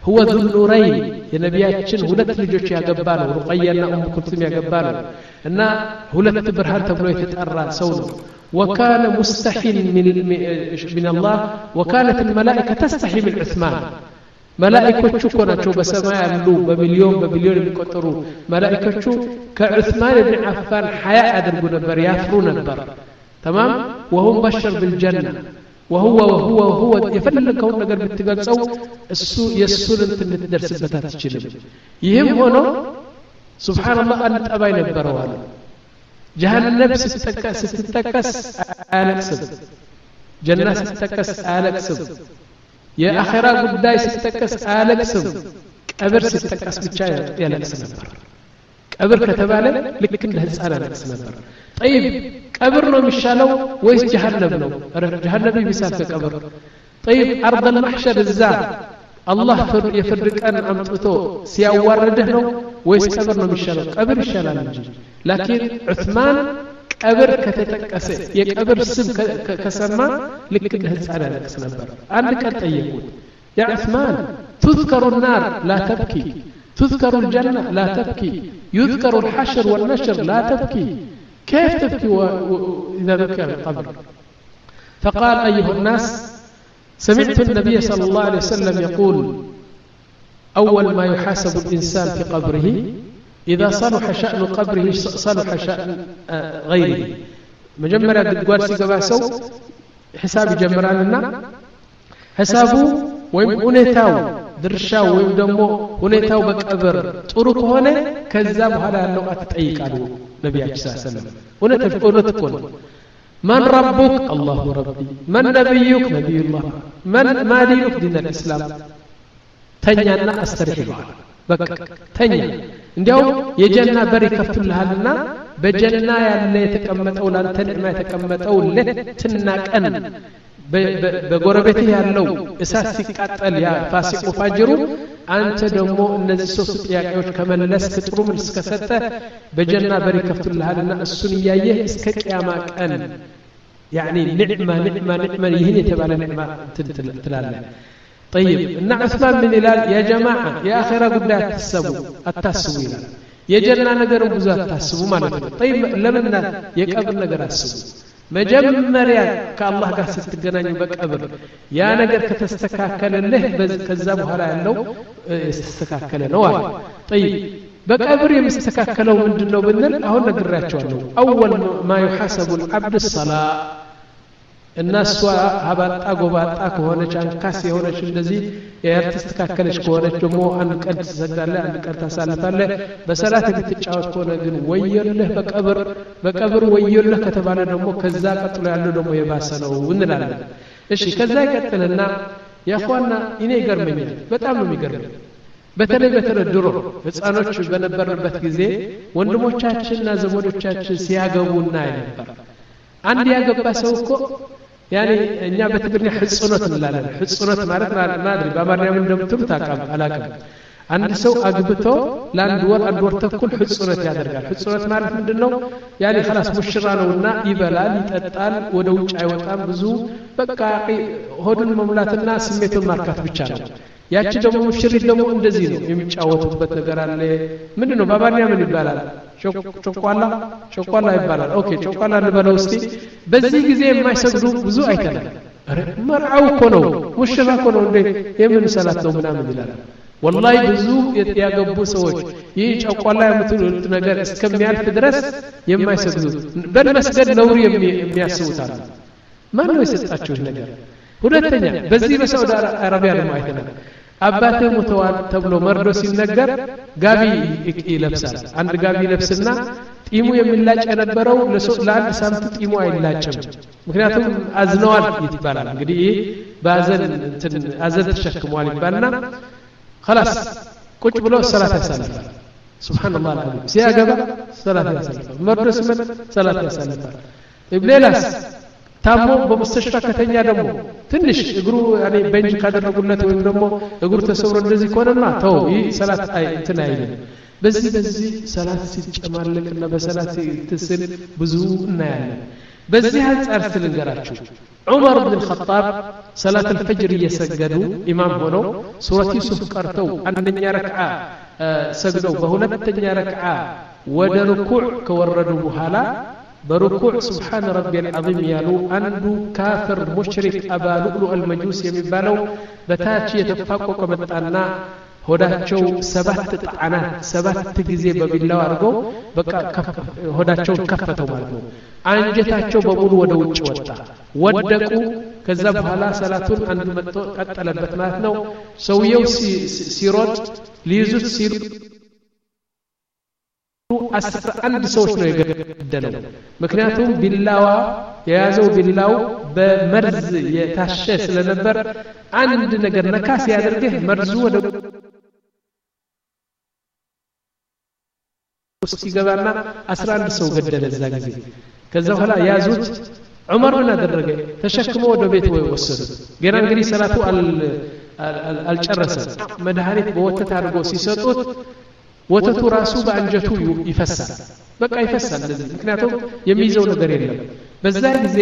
Speaker 1: هو ذو النورين የነቢያችን ሁለት ልጆች ያገባ ነው ሩቀያና ኡም ኩልሱም ያገባ ነው እና ሁለት ብርሃን ተብሎ የተጠራ ሰው ነው وكان مستحي من من الله وكانت الملائكه تستحي من عثمان ملائكه እኮ ናቸው በሰማይ ያሉ በሚሊዮን በቢሊዮን የሚቆጠሩ መላእክቶቹ ከዑስማን ኢብኑ አፋን ሐያ አድርጉ ነበር ያፍሩ ነበር تمام وهو مبشر بالجنه وهو وهو وهو يفلكው ነገር ብትገልጸው እሱ የሱን እንትን ልትደርስበት አትችልም ይሄም ሆኖ ሱብሃንአላህ አንድ ጠባይ ነበረው አለ ጀሃነም ስትጠቀስ ስትጠቀስ አያለቅስም ጀና ስትጠቀስ አያለቅስም የአኺራ ጉዳይ ስትጠቀስ አያለቅስም ቀብር ስትጠቀስ ብቻ ያለቅስ ነበር ቀብር ከተባለ ልክ እንደ ህፃን ያለቅስ ነበር طيب ቀብር ነው የሚሻለው ወይስ ጀሃነም ነው ጀሃነም ይብሳል ከቀብር طيب ارض المحشر እዛ አላህ የፍርድ ቀን አምጥቶ ሲያዋርድህ ነው ወይስ ቀብር ነው የሚሻለው ቀብር ይሻላል እንጂ لكن عثمان ቀብር ከተጠቀሰ የቀብር ስም ከሰማ ልክ እንደ ህፃን ያለቅስ ነበር አንድ ቀን ጠየቁት يا عثمان تذكر النار لا تبكي تذكر الجنة لا تبكي يذكر الحشر والنشر لا تبكي كيف تبكي إذا ذكر القبر فقال أيها الناس سمعت النبي صلى الله عليه وسلم يقول أول ما يحاسب الإنسان في قبره إذا صلح شأن قبره صلح شأن غيره مجمرة قد سيقباسو حساب جمراننا حسابه ويمؤنتاو ድርሻው ወይም ደግሞ ሁኔታው በቀብር ጥሩ ከሆነ ከዛ በኋላ ያለው አትጠይቃሉ ነብያችን ሰለላሁ ዐለይሂ ወሰለም ወነት እኮ ነው ማን ረቡክ አላሁ ረቢ ማን ነብዩክ ነብዩላህ ማን ማዲኑክ ዲን الاسلام ተኛና አስተርሂባል በቃ ተኛ እንዲያው የጀና በር ይከፍቱልሃልና በጀና ያለ የተቀመጠው ላንተ ንዕማ የተቀመጠው ለትና ቀን በጎረቤት ያለው እሳት ሲቃጠል ያ ፋሲቁ ፋጅሩ አንተ ደግሞ እነዚህ ሶስት ጥያቄዎች ከመለስክ ጥሩ መልስ ከሰጠ በጀና በር ይከፍቱልሃልና እሱን ያየህ እስከ ቂያማ ቀን يعني نعمه نعمه نعمه ይህን የተባለ ንዕማ ትላለህ طيب እና ዑስማን ምን ይላል يا جماعه يا اخره ጉዳይ አትሰቡ አታስቡ ይላል የጀና ነገር ብዙ አታስቡ ማለት ነው طيب ለምን የቀብር ነገር አስቡ መጀመሪያ ከአላህ ጋር ስትገናኙ በቀብር ያ ነገር ከተስተካከለልህ ከዛ በኋላ ያለው ተስተካከለ ነው አለ طيب በቀብር የሚስተካከለው ምንድነው ብንል አሁን ነግራቸዋለሁ اول ما يحاسب العبد الصلاه الناس ሀባጣ ጎባጣ ከሆነች አንካስ የሆነች እንደዚህ ያልተስተካከለች ከሆነች ደግሞ አንድ ቀን ትሰግዳለህ አንድ ቀን ታሳልፋለህ በሰላት የምትጫወት ከሆነ ግን ወየልህ በቀብር በቀብር ወየልህ ከተባለ ደግሞ ከዛ ቀጥሎ ያለው ደግሞ የባሰ ነው እንላለን እሺ ከዛ ይቀጥልና ያኳና እኔ ይገርመኛል በጣም ነው የሚገርመኝ በተለይ በተለይ ድሮ ህፃኖች በነበርንበት ጊዜ ወንድሞቻችንና ዘመዶቻችን ሲያገቡና ነበር አንድ ያገባ ሰው እኮ يعني እኛ በትግርኛ ህጽኖት እንላለን ህጽኖት ማለት ማድሪ በአማርኛ ምን እንደምትሉ ታቃም አላቀም አንድ ሰው አግብቶ ለአንድ ወር አንድ ወር ተኩል ህጽኖት ያደርጋል ህጽኖት ማለት ምንድነው يعني خلاص ሙሽራ ነውና ይበላል ይጠጣል ወደ ውጭ አይወጣም ብዙ በቃ ሆዱን መሙላትና ስሜቱን ማርካት ብቻ ነው ያቺ ደግሞ ሙሽሪት ደግሞ እንደዚህ ነው የሚጫወቱበት ነገር አለ ምንድነው በአማርኛ ምን ይባላል ጮቋላ ጮቋላ ይባላል ኦኬ ጮቋላ ልበለው እስቲ በዚህ ጊዜ የማይሰግዱ ብዙ አይተናል አረ መርዓው እኮ ነው ሙሽራ እኮ ነው እንዴ የምን ሰላት ነው ምናምን ይላል والله ብዙ ያገቡ ሰዎች ይህ ጮቋላ የምትሉት ነገር እስከሚያልፍ ድረስ የማይሰግዱ በመስገድ ነው የሚያስቡታል ማን ነው የሰጣቸው ነገር ሁለተኛ በዚህ በሳውዲ አረቢያ ደግሞ አይተናል አባቴ ሞተዋል ተብሎ መርዶ ሲነገር ጋቢ ይለብሳል አንድ ጋቢ ይለብስና ጢሙ የሚላጭ የነበረው ለአንድ ሳምንት ጢሙ አይላጭም ምክንያቱም አዝነዋል ይባላል እንግዲህ ባዘን እንትን አዘን ተሸክሟል ይባልና خلاص ቁጭ ብሎ ሰላት ያሳልፋል ሱብሃንአላህ አልዓዚም ሲያገባ ሰላት ያሳልፋል መርዶ ሲመጣ ሰላት ያሳልፋል ኢብሌላስ ታሞ በመስተሽፋ ከተኛ ደግሞ ትንሽ እግሩ ያኔ ቤንች ካደረጉለት ወይም ደግሞ እግሩ ተሰብሮ እንደዚህ ከሆነማ ተው ይህ ሰላት አይ እንትን አይልም በዚህ በዚህ ሰላት ሲጨማለቅና በሰላት ሲትስል ብዙ እናያለን በዚህ አንፃር ስለንገራችሁ عمر بن الخطاب صلاة الفجر يسجدوا إمام هنا سورة يوسف قرتوا أن ركعة سجدوا بهولتن ركعة ودركوع كوردوا بهالا بركوع سبحان ربي العظيم يالو أندو كافر مشرك أبا لؤلؤ المجوس يمبالو بتاتي يتفاقوا كمتانا ሆዳቸው ሰባት ጣዓናት ሰባት ጊዜ በቢላው አድርገው በቃ ሆዳቸው ከፈተው ማለት ነው አንጀታቸው በሙሉ ወደ ውጭ ወጣ ወደቁ ከዛ በኋላ ሰላቱን አንዱ መጥቶ ቀጠለበት ማለት ነው ሰውየው ሲሮጥ ሊይዙት ሲሉ አስራ አንድ ሰዎች ነው የገደለው ምክንያቱም ቢላዋ የያዘው ቢላው በመርዝ የታሸ ስለነበር አንድ ነገር ነካስ ያደርግህ መርዙ ወደ ውስጥ ይገባና አስራ አንድ ሰው ገደለ እዛ ጊዜ ከዛ በኋላ ያዙት ዑመር ምን አደረገ ተሸክሞ ወደ ቤት ወሰዱት ገና እንግዲህ ሰላቱ አልጨረሰም መድኃኒት በወተት አድርጎ ሲሰጡት ወተቱ ራሱ በአንጀቱ ይፈሳል በቃ ይፈሳል ለዚህ ምክንያቱም የሚይዘው ነገር የለም በዛ ጊዜ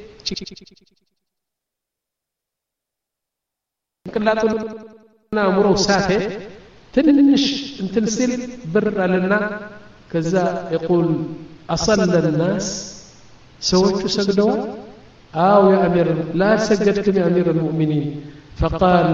Speaker 1: ቅላጡና አምሮ ሳተ ትንሽ እንትን ሲል ብር አለና ከዛ يقول اصلى الناس ሰዎቹ ሰግደዋል አው ያ አሚር لا سجدتم يا امير المؤمنين فقال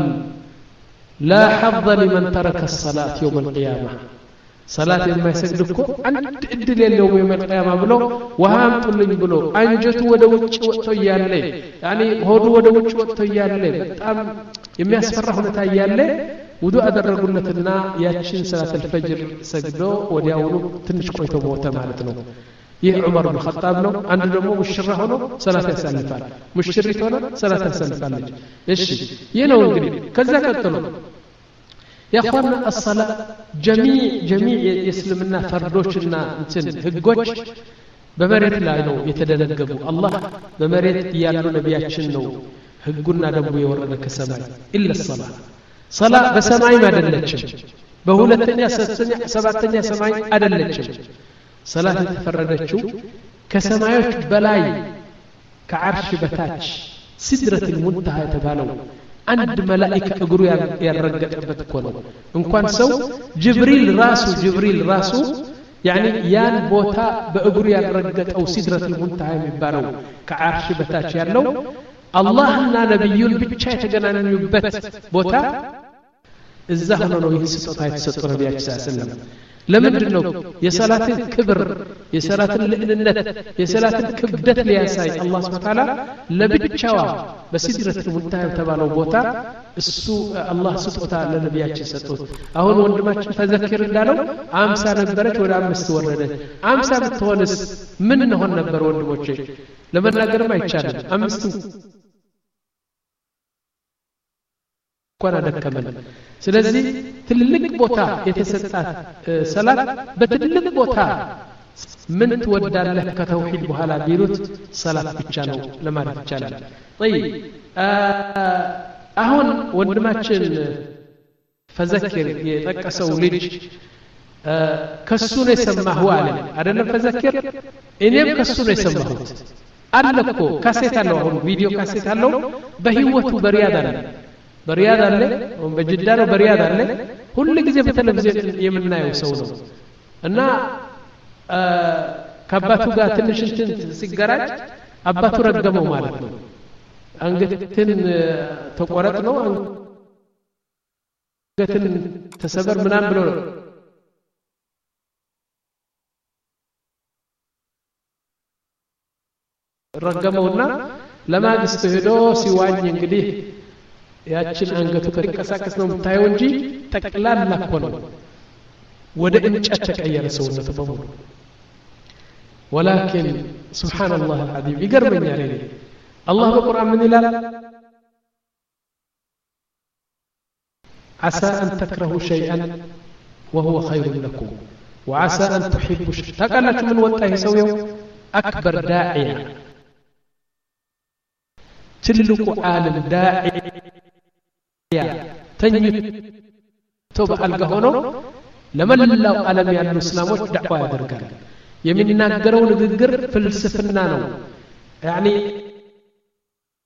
Speaker 1: لا حظ لمن ترك الصلاة يوم القيامة صلاة ما يسجدكو አንድ እድል የለውም يوم القيامة ብሎ ወሃም ጥልኝ ብሎ አንጀቱ ወደ ውጭ ወጥቶ ያለ يعني ሆዱ ወደ ውጭ ወጥቶ ያለ በጣም የሚያስፈራ ሁኔታ ያለ ውዱ አደረጉለትና ያችን ሰላት الفجر ሰግዶ ወዲያውኑ ትንሽ ቆይቶ ሞተ ማለት ነው ይህ ዑመር ኢብኑ ኸጣብ ነው አንድ ደግሞ ሙሽራ ሆኖ ሰላት ያሳልፋል ሙሽሪት ሆነ ሰላት ያሳልፋለች እሺ ይህ ነው እንግዲህ ከዛ ቀጥሎ يا اخوانا الصلاه جميع جميع يسلمنا فردوشنا እንትን ህጎች በመሬት ላይ ነው የተደነገጉ አላህ በመሬት ያሉ ነቢያችን ነው ህጉና ደንቡ የወረደ ከሰማይ ኢላ الصلاه صلاه በሰማይ አይደለችም በሁለተኛ ሶስተኛ ሰባተኛ ሰማይ አይደለችም ሰላት የተፈረደችው ከሰማዮች በላይ ከዓርሽ በታች ሲድረት المنتهى የተባለው አንድ መላእክት እግሩ ያረገጠበት እኮ ነው እንኳን ሰው ጅብሪል ራሱ ጅብሪል ራሱ يعني ያን ቦታ በእግሩ ያረገጠው ሲድረት المنتهى የሚባለው ከዓርሽ በታች ያለው አላህና ነብዩን ብቻ የተገናኙበት ቦታ እዛ ሆኖ ነው ይህ ስጦታ የተሰጠው ነብያችን ሰለላሁ ዐለይሂ ወሰለም ለምንድን ነው የሰላትን ክብር የሰላትን ልዕልነት የሰላትን ክብደት ሊያሳይ አላህ Subhanahu Wa Ta'ala ለብቻዋ በሲድረት المنتهى የተባለው ቦታ እሱ አላህ ስጦታ ለነብያችን ሰጠው አሁን ወንድማችን ተዘክር እንዳለው አምሳ ነበረች ወደ አምስት ወረደች አምሳ ብትሆንስ ምን ሆነ ነበር ወንድሞቼ ለመናገርም አይቻልም አምስት እንኳን አደከመን ስለዚህ ትልልቅ ቦታ የተሰጣት ሰላት በትልልቅ ቦታ ምን ትወዳለህ ከተውሂድ በኋላ ቢሉት ሰላት ብቻ ነው ለማለት ይቻላል طيب አሁን ወንድማችን ፈዘክር የጠቀሰው ልጅ ከሱ ነው የሰማሁ አለ አይደለም ፈዘክር እኔም ከሱ ነው የሰማሁት አለኮ ካሴት አለው አሁን ቪዲዮ ካሴት አለው በህይወቱ በሪያድ አለ በሪያድ አለ በጅዳ ነው በሪያድ አለ ሁሉ ጊዜ በቴሌቪዥን የምናየው ሰው ነው እና ከአባቱ ጋር ትንሽ እንትን ሲገራጭ አባቱ ረገመው ማለት ነው አንገትን ተቆረጥ ነው አንገትን ተሰበር ምናምን ብሎ ረገመውና ለማግስት ሄዶ ሲዋኝ እንግዲህ ያችን አንገቱ ከተንቀሳቀስ ነው የምታየው እንጂ ጠቅላላ እኮ ነው ወደ እንጨት ተቀየረ ሰውነቱ በሙሉ ولكن سبحان الله العظيم يقربني عليه الله بالقرآن من إلال عسى أن تكرهوا شيئا وهو خير لكم وعسى أن تحبوا شيئا تقالت من وقته سويه أكبر داعية تلك عالم داعية تنيتوب القهونو لما لله عالم يعني الإسلاموች دعوة ያደርጋል የሚናገረው ንግግር ፍልስፍና ነው يعني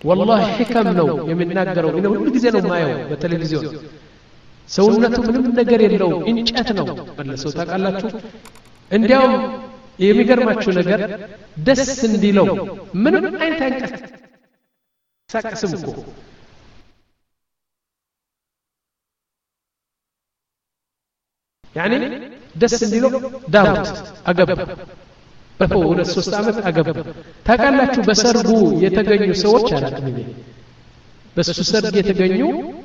Speaker 1: والله حكم ነው የሚናገረው እኔ ሁሉ ጊዜ ነው ማየው በቴሌቪዥን ሰውነቱ ምንም ነገር የለው እንጨት ነው መለሰው ታውቃላችሁ እንዲያውም የሚገርማችሁ ነገር ደስ እንዲለው ምንም አይነት አንቀሳቀስም እኮ يعني ደስ እንዲለው ዳውት አገባ በፈው ሁለት ሶስት አመት አገባ ታውቃላችሁ በሰርጉ የተገኙ ሰዎች አላውቅም እኔ በሱ ሰርግ የተገኙ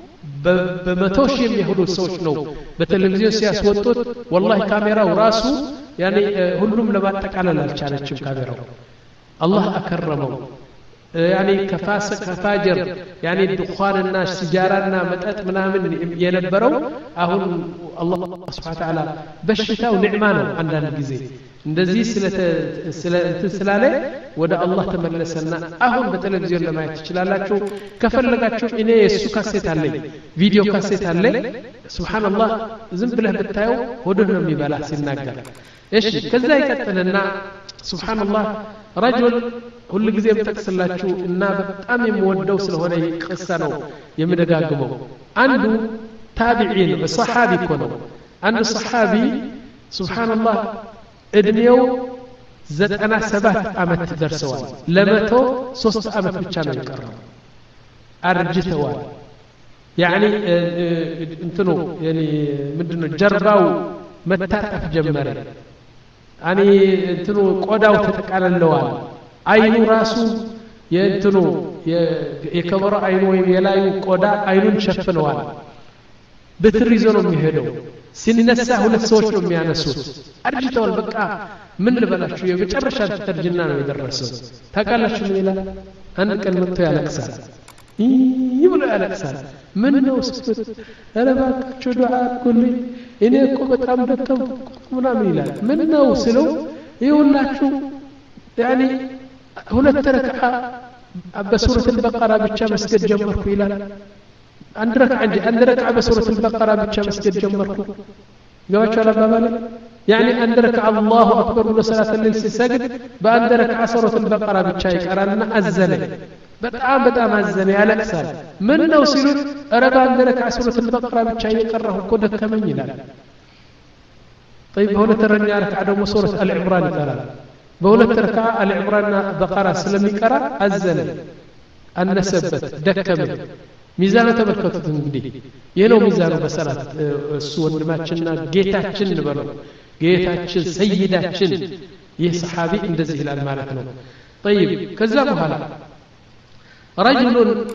Speaker 1: በመቶ ሺህ የሚሆኑ ሰዎች ነው በቴሌቪዥን ሲያስወጡት والله ካሜራው ራሱ يعني ሁሉም ለማጠቃለል አልቻለችም ካሜራው الله اكرمه يعني كفاسق كفاجر يعني دخاننا سجارنا مطጥ ምናምን የነበረው አሁን الله سبحانه وتعالى በሽታው ኒዕማ ነው አንዳንድ ጊዜ እንደዚህ ስለ ስለ ስላለ ወደ አላህ ተመለሰና አሁን በቴሌቪዥን ለማየት ትችላላችሁ ከፈለጋችሁ እኔ እሱ ካሴት አለኝ ቪዲዮ ካሴት አለኝ ሱብሃንአላህ ዝም ብለህ ብታየው ወደህ ነው የሚበላ ሲናገር እሺ ከዛ ይቀጥልና ሱብሃንአላህ رجل ሁሉ ጊዜ በተከሰላችሁ እና በጣም የሚወደው ስለሆነ ይቅሳ ነው የሚደጋግመው አንዱ ታቢዒን በሰሃቢ ኮኖ አንዱ ሰሃቢ ሱብሃንአላህ እድሜው ዘጠና ሰባት አመት ደርሰዋል ለመቶ ሶስት አመት ብቻ ነው የቀረው አርጅተዋል يعني እንትኑ يعني ምንድነው ጀርባው መታጠፍ ጀመረ يعني እንትኑ ቆዳው ተጠቃለለዋል አይኑ ራሱ የእንትኑ የከበረ አይኑ ወይ የላዩ ቆዳ አይኑን ሸፍነዋል በትር ይዞ ነው የሚሄደው ሲነሳ ሁለት ሰዎች ነው የሚያነሱት አርጅተዋል በቃ ምን ልበላችሁ የመጨረሻ ተርጅና ነው የደረሰው ታውቃላችሁ ምን ይላል አንድ ቀን መጥቶ ያለቅሳል ይብሎ ያለቅሳል ምን ነው ስፍት አረባችሁ ዱዓ አድርጉልኝ እኔ እኮ በጣም ደከምኩ ምናምን ይላል ምን ነው ስለው ይውላችሁ يعني ሁለት ረክዓ በሱረቱ البقره ብቻ መስገድ ጀመርኩ ይላል አንድ ረክዓ እንጂ አንድ ረክዓ በሱረቱ البقره ብቻ መስገድ ጀመርኩ ገባችሁ አላባባለ يعني አንድ ረክዓ الله اكبر ለሰላት الليل ሲሰግድ በአንድ ረክዓ ሱረቱ البقره ብቻ ይቀራልና አዘነ በጣም በጣም አዘነ ያለቅሳል ምን ነው ሲሉት ኧረ በአንድ ረክዓ ሱረቱ البقره ብቻ እየቀራሁ እኮ ደከመኝ ይላል طيب ሁለት ረክዓ ደግሞ ሱረቱ አል ዒምራን ይቀራል በሁለት ረክዓ አል ዒምራንና በቀራ ስለሚቀራ አዘነ አነሰበት ደከመ ሚዛኑ ተመልከቱት እንግዲህ የነው ሚዛኑ በሰላት እሱ ወንድማችንና ጌታችን እንበለው ጌታችን ሰይዳችን ይህ ሰሃቢ እንደዚህ ይላል ማለት ነው طيب ከዛ በኋላ رجل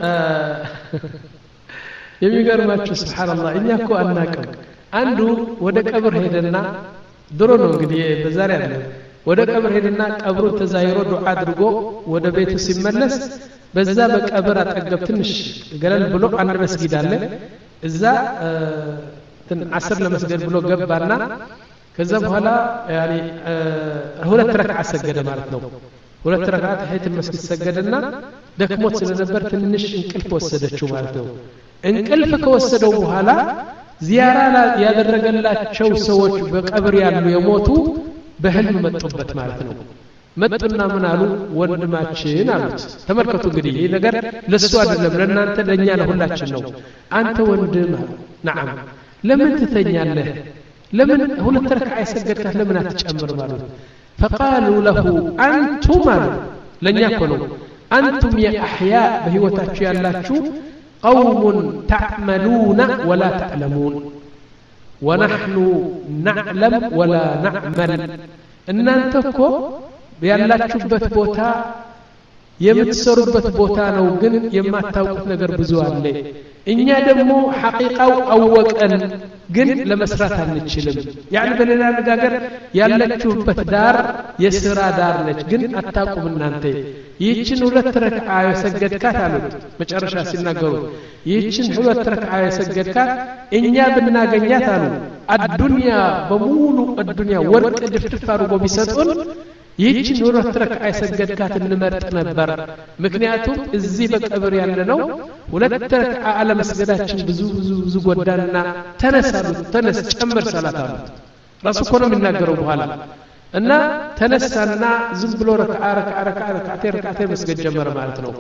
Speaker 1: የሚገርማችሁ ሱብሃንአላህ እኛ እኮ አናቀም አንዱ ወደ ቀብር ሄደና ድሮ ነው እንግዲህ በዛሬ አይደለም ወደ ቀብር ሄደና ቀብሩ ተዛይሮ ዱዓ አድርጎ ወደ ቤቱ ሲመለስ በዛ በቀብር አጠገብ ትንሽ ገለል ብሎ አንድ መስጊድ አለ እዛ ትን አስር ለመስገድ ብሎ ገባና ከዛ በኋላ يعني ሁለት ረክዓ ሰገደ ማለት ነው ሁለት ረክዓ ተህይት መስጊድ ሰገደና ደክሞት ስለነበር ትንሽ እንቅልፍ ወሰደችው ማለት ነው እንቅልፍ ከወሰደው በኋላ ዚያራ ያደረገላቸው ሰዎች በቀብር ያሉ የሞቱ በህልም መጡበት ማለት ነው መጡና ምን አሉ ወንድማችን አሉት ተመልከቱ እንግዲህ ይሄ ነገር ለሱ አይደለም ለእናንተ ለኛ ለሁላችን ነው አንተ ወንድም نعم ለምን ትተኛለህ ለምን ሁለት ረክዓ ይሰገድከ ለምን አትጨምር ማለት فقالوا له انتم ለኛ እኮ ነው انتم يا احياء በህይወታችሁ ያላችሁ قوم تعملون ولا تعلمون ونحن نعلم ولا نعمل እናንተ እኮ ያላችሁበት ቦታ የምትሰሩበት ቦታ ነው ግን የማታውቁት ነገር ብዙ አለ እኛ ደግሞ ሐቂቃው አወቀን ግን ለመስራት አንችልም يعني በሌላ ነገር ያላችሁበት ዳር የሥራ ዳር ነች ግን አታውቁም እናንተ ይህችን ሁለት ረክዓ የሰገድካት አሉት መጨረሻ ሲናገሩ ይህችን ሁለት ረክዓ የሰገድካት እኛ ብናገኛት አሉ አዱንያ በሙሉ አዱንያ ወርቅ ድፍድፍ አድርጎ ቢሰጡን ይህችን ሁለት ረክዓ የሰገድካት እንመርጥ ነበር ምክንያቱም እዚህ በቀብር ያለነው ሁለት ረክዓ አለመስገዳችን ብዙ ብዙ ብዙ ጎዳና ተነሳሉ ተነስ ጨምር ሰላት አሉት ራሱ እኮ ነው የሚናገረው በኋላ እና ተነሳና ዝም ብሎ ረክዓ ረክዓ ረክዓ ረክዓቴ ረክዓቴ መስገድ ጀመረ ማለት ነው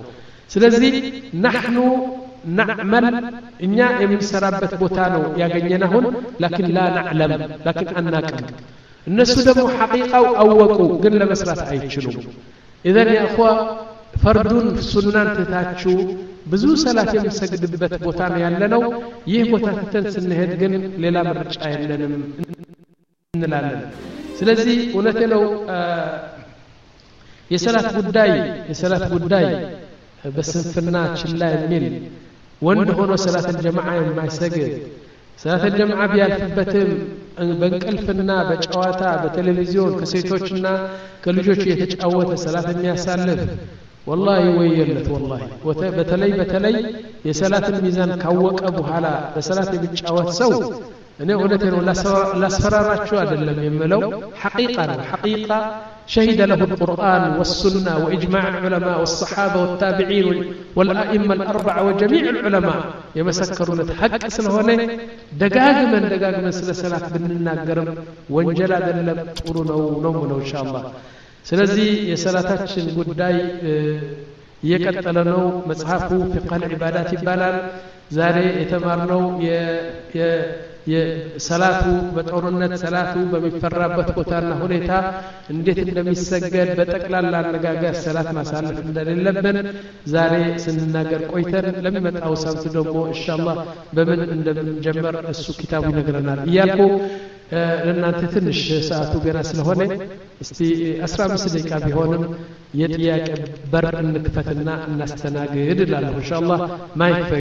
Speaker 1: ስለዚህ نحن نعمل እኛ የምንሰራበት ቦታ ነው ያገኘነውን لكن لا نعلم لكن አናቅም እነሱ ደግሞ ሐቂቃው አወቁ ግን ለመስራት አይችሉም اذا يا اخوا ፈርዱን ሱናን ተታቹ ብዙ ሰላት የምንሰግድበት ቦታ ነው ያለነው ይህ ቦታ ተተን ስንሄድ ግን ሌላ ምርጫ የለንም እንላለን ስለዚህ እውነቴ ነው የሰላት ጉዳይ የሰላት ጉዳይ በስንፍና ችላ የሚል ወንድ ሆኖ ሰላት الجماعه የማይሰግድ ሰላት الجماعه ቢያልፍበትም በእንቅልፍና በጨዋታ በቴሌቪዥን ከሴቶችና ከልጆች እየተጫወተ ሰላት የሚያሳልፍ والله ወየለት والله በተለይ በተለይ የሰላትን ሚዛን ካወቀ በኋላ በሰላት የሚጫወት ሰው እኔ እውነቴ ነው ላስፈራራችሁ አይደለም የምለው ሐቂቃ ነው ሐቂቃ شهد له القرآن والسنة وإجماع العلماء والصحابة والتابعين والأئمة الأربعة وجميع العلماء يمسكرون حق سلهونه دقاق من دقاق من سلسلات بننا قرم وانجلا دلب طولنا ونومنا إن شاء الله سلزي يسلاتاتشن قداي يكتلنو مصحفه فقه العبادات بالان زاري يتمارنو ي የሰላቱ በጦርነት ሰላቱ በሚፈራበት ቦታና ሁኔታ እንዴት እንደሚሰገድ በጠቅላላ አነጋገር ሰላት ማሳለፍ እንደሌለብን ዛሬ ስንናገር ቆይተን ለሚመጣው ሳምንት ደግሞ ኢንሻአላህ በምን እንደምንጀምር እሱ ኪታቡ ይነግረናል እያልኩ ለእናንተ ትንሽ ሰዓቱ ገና ስለሆነ እስቲ አስራ አምስት ደቂቃ ቢሆንም የጥያቄ በር እንክፈትና እናስተናግድ እላለሁ ኢንሻአላህ ማይክ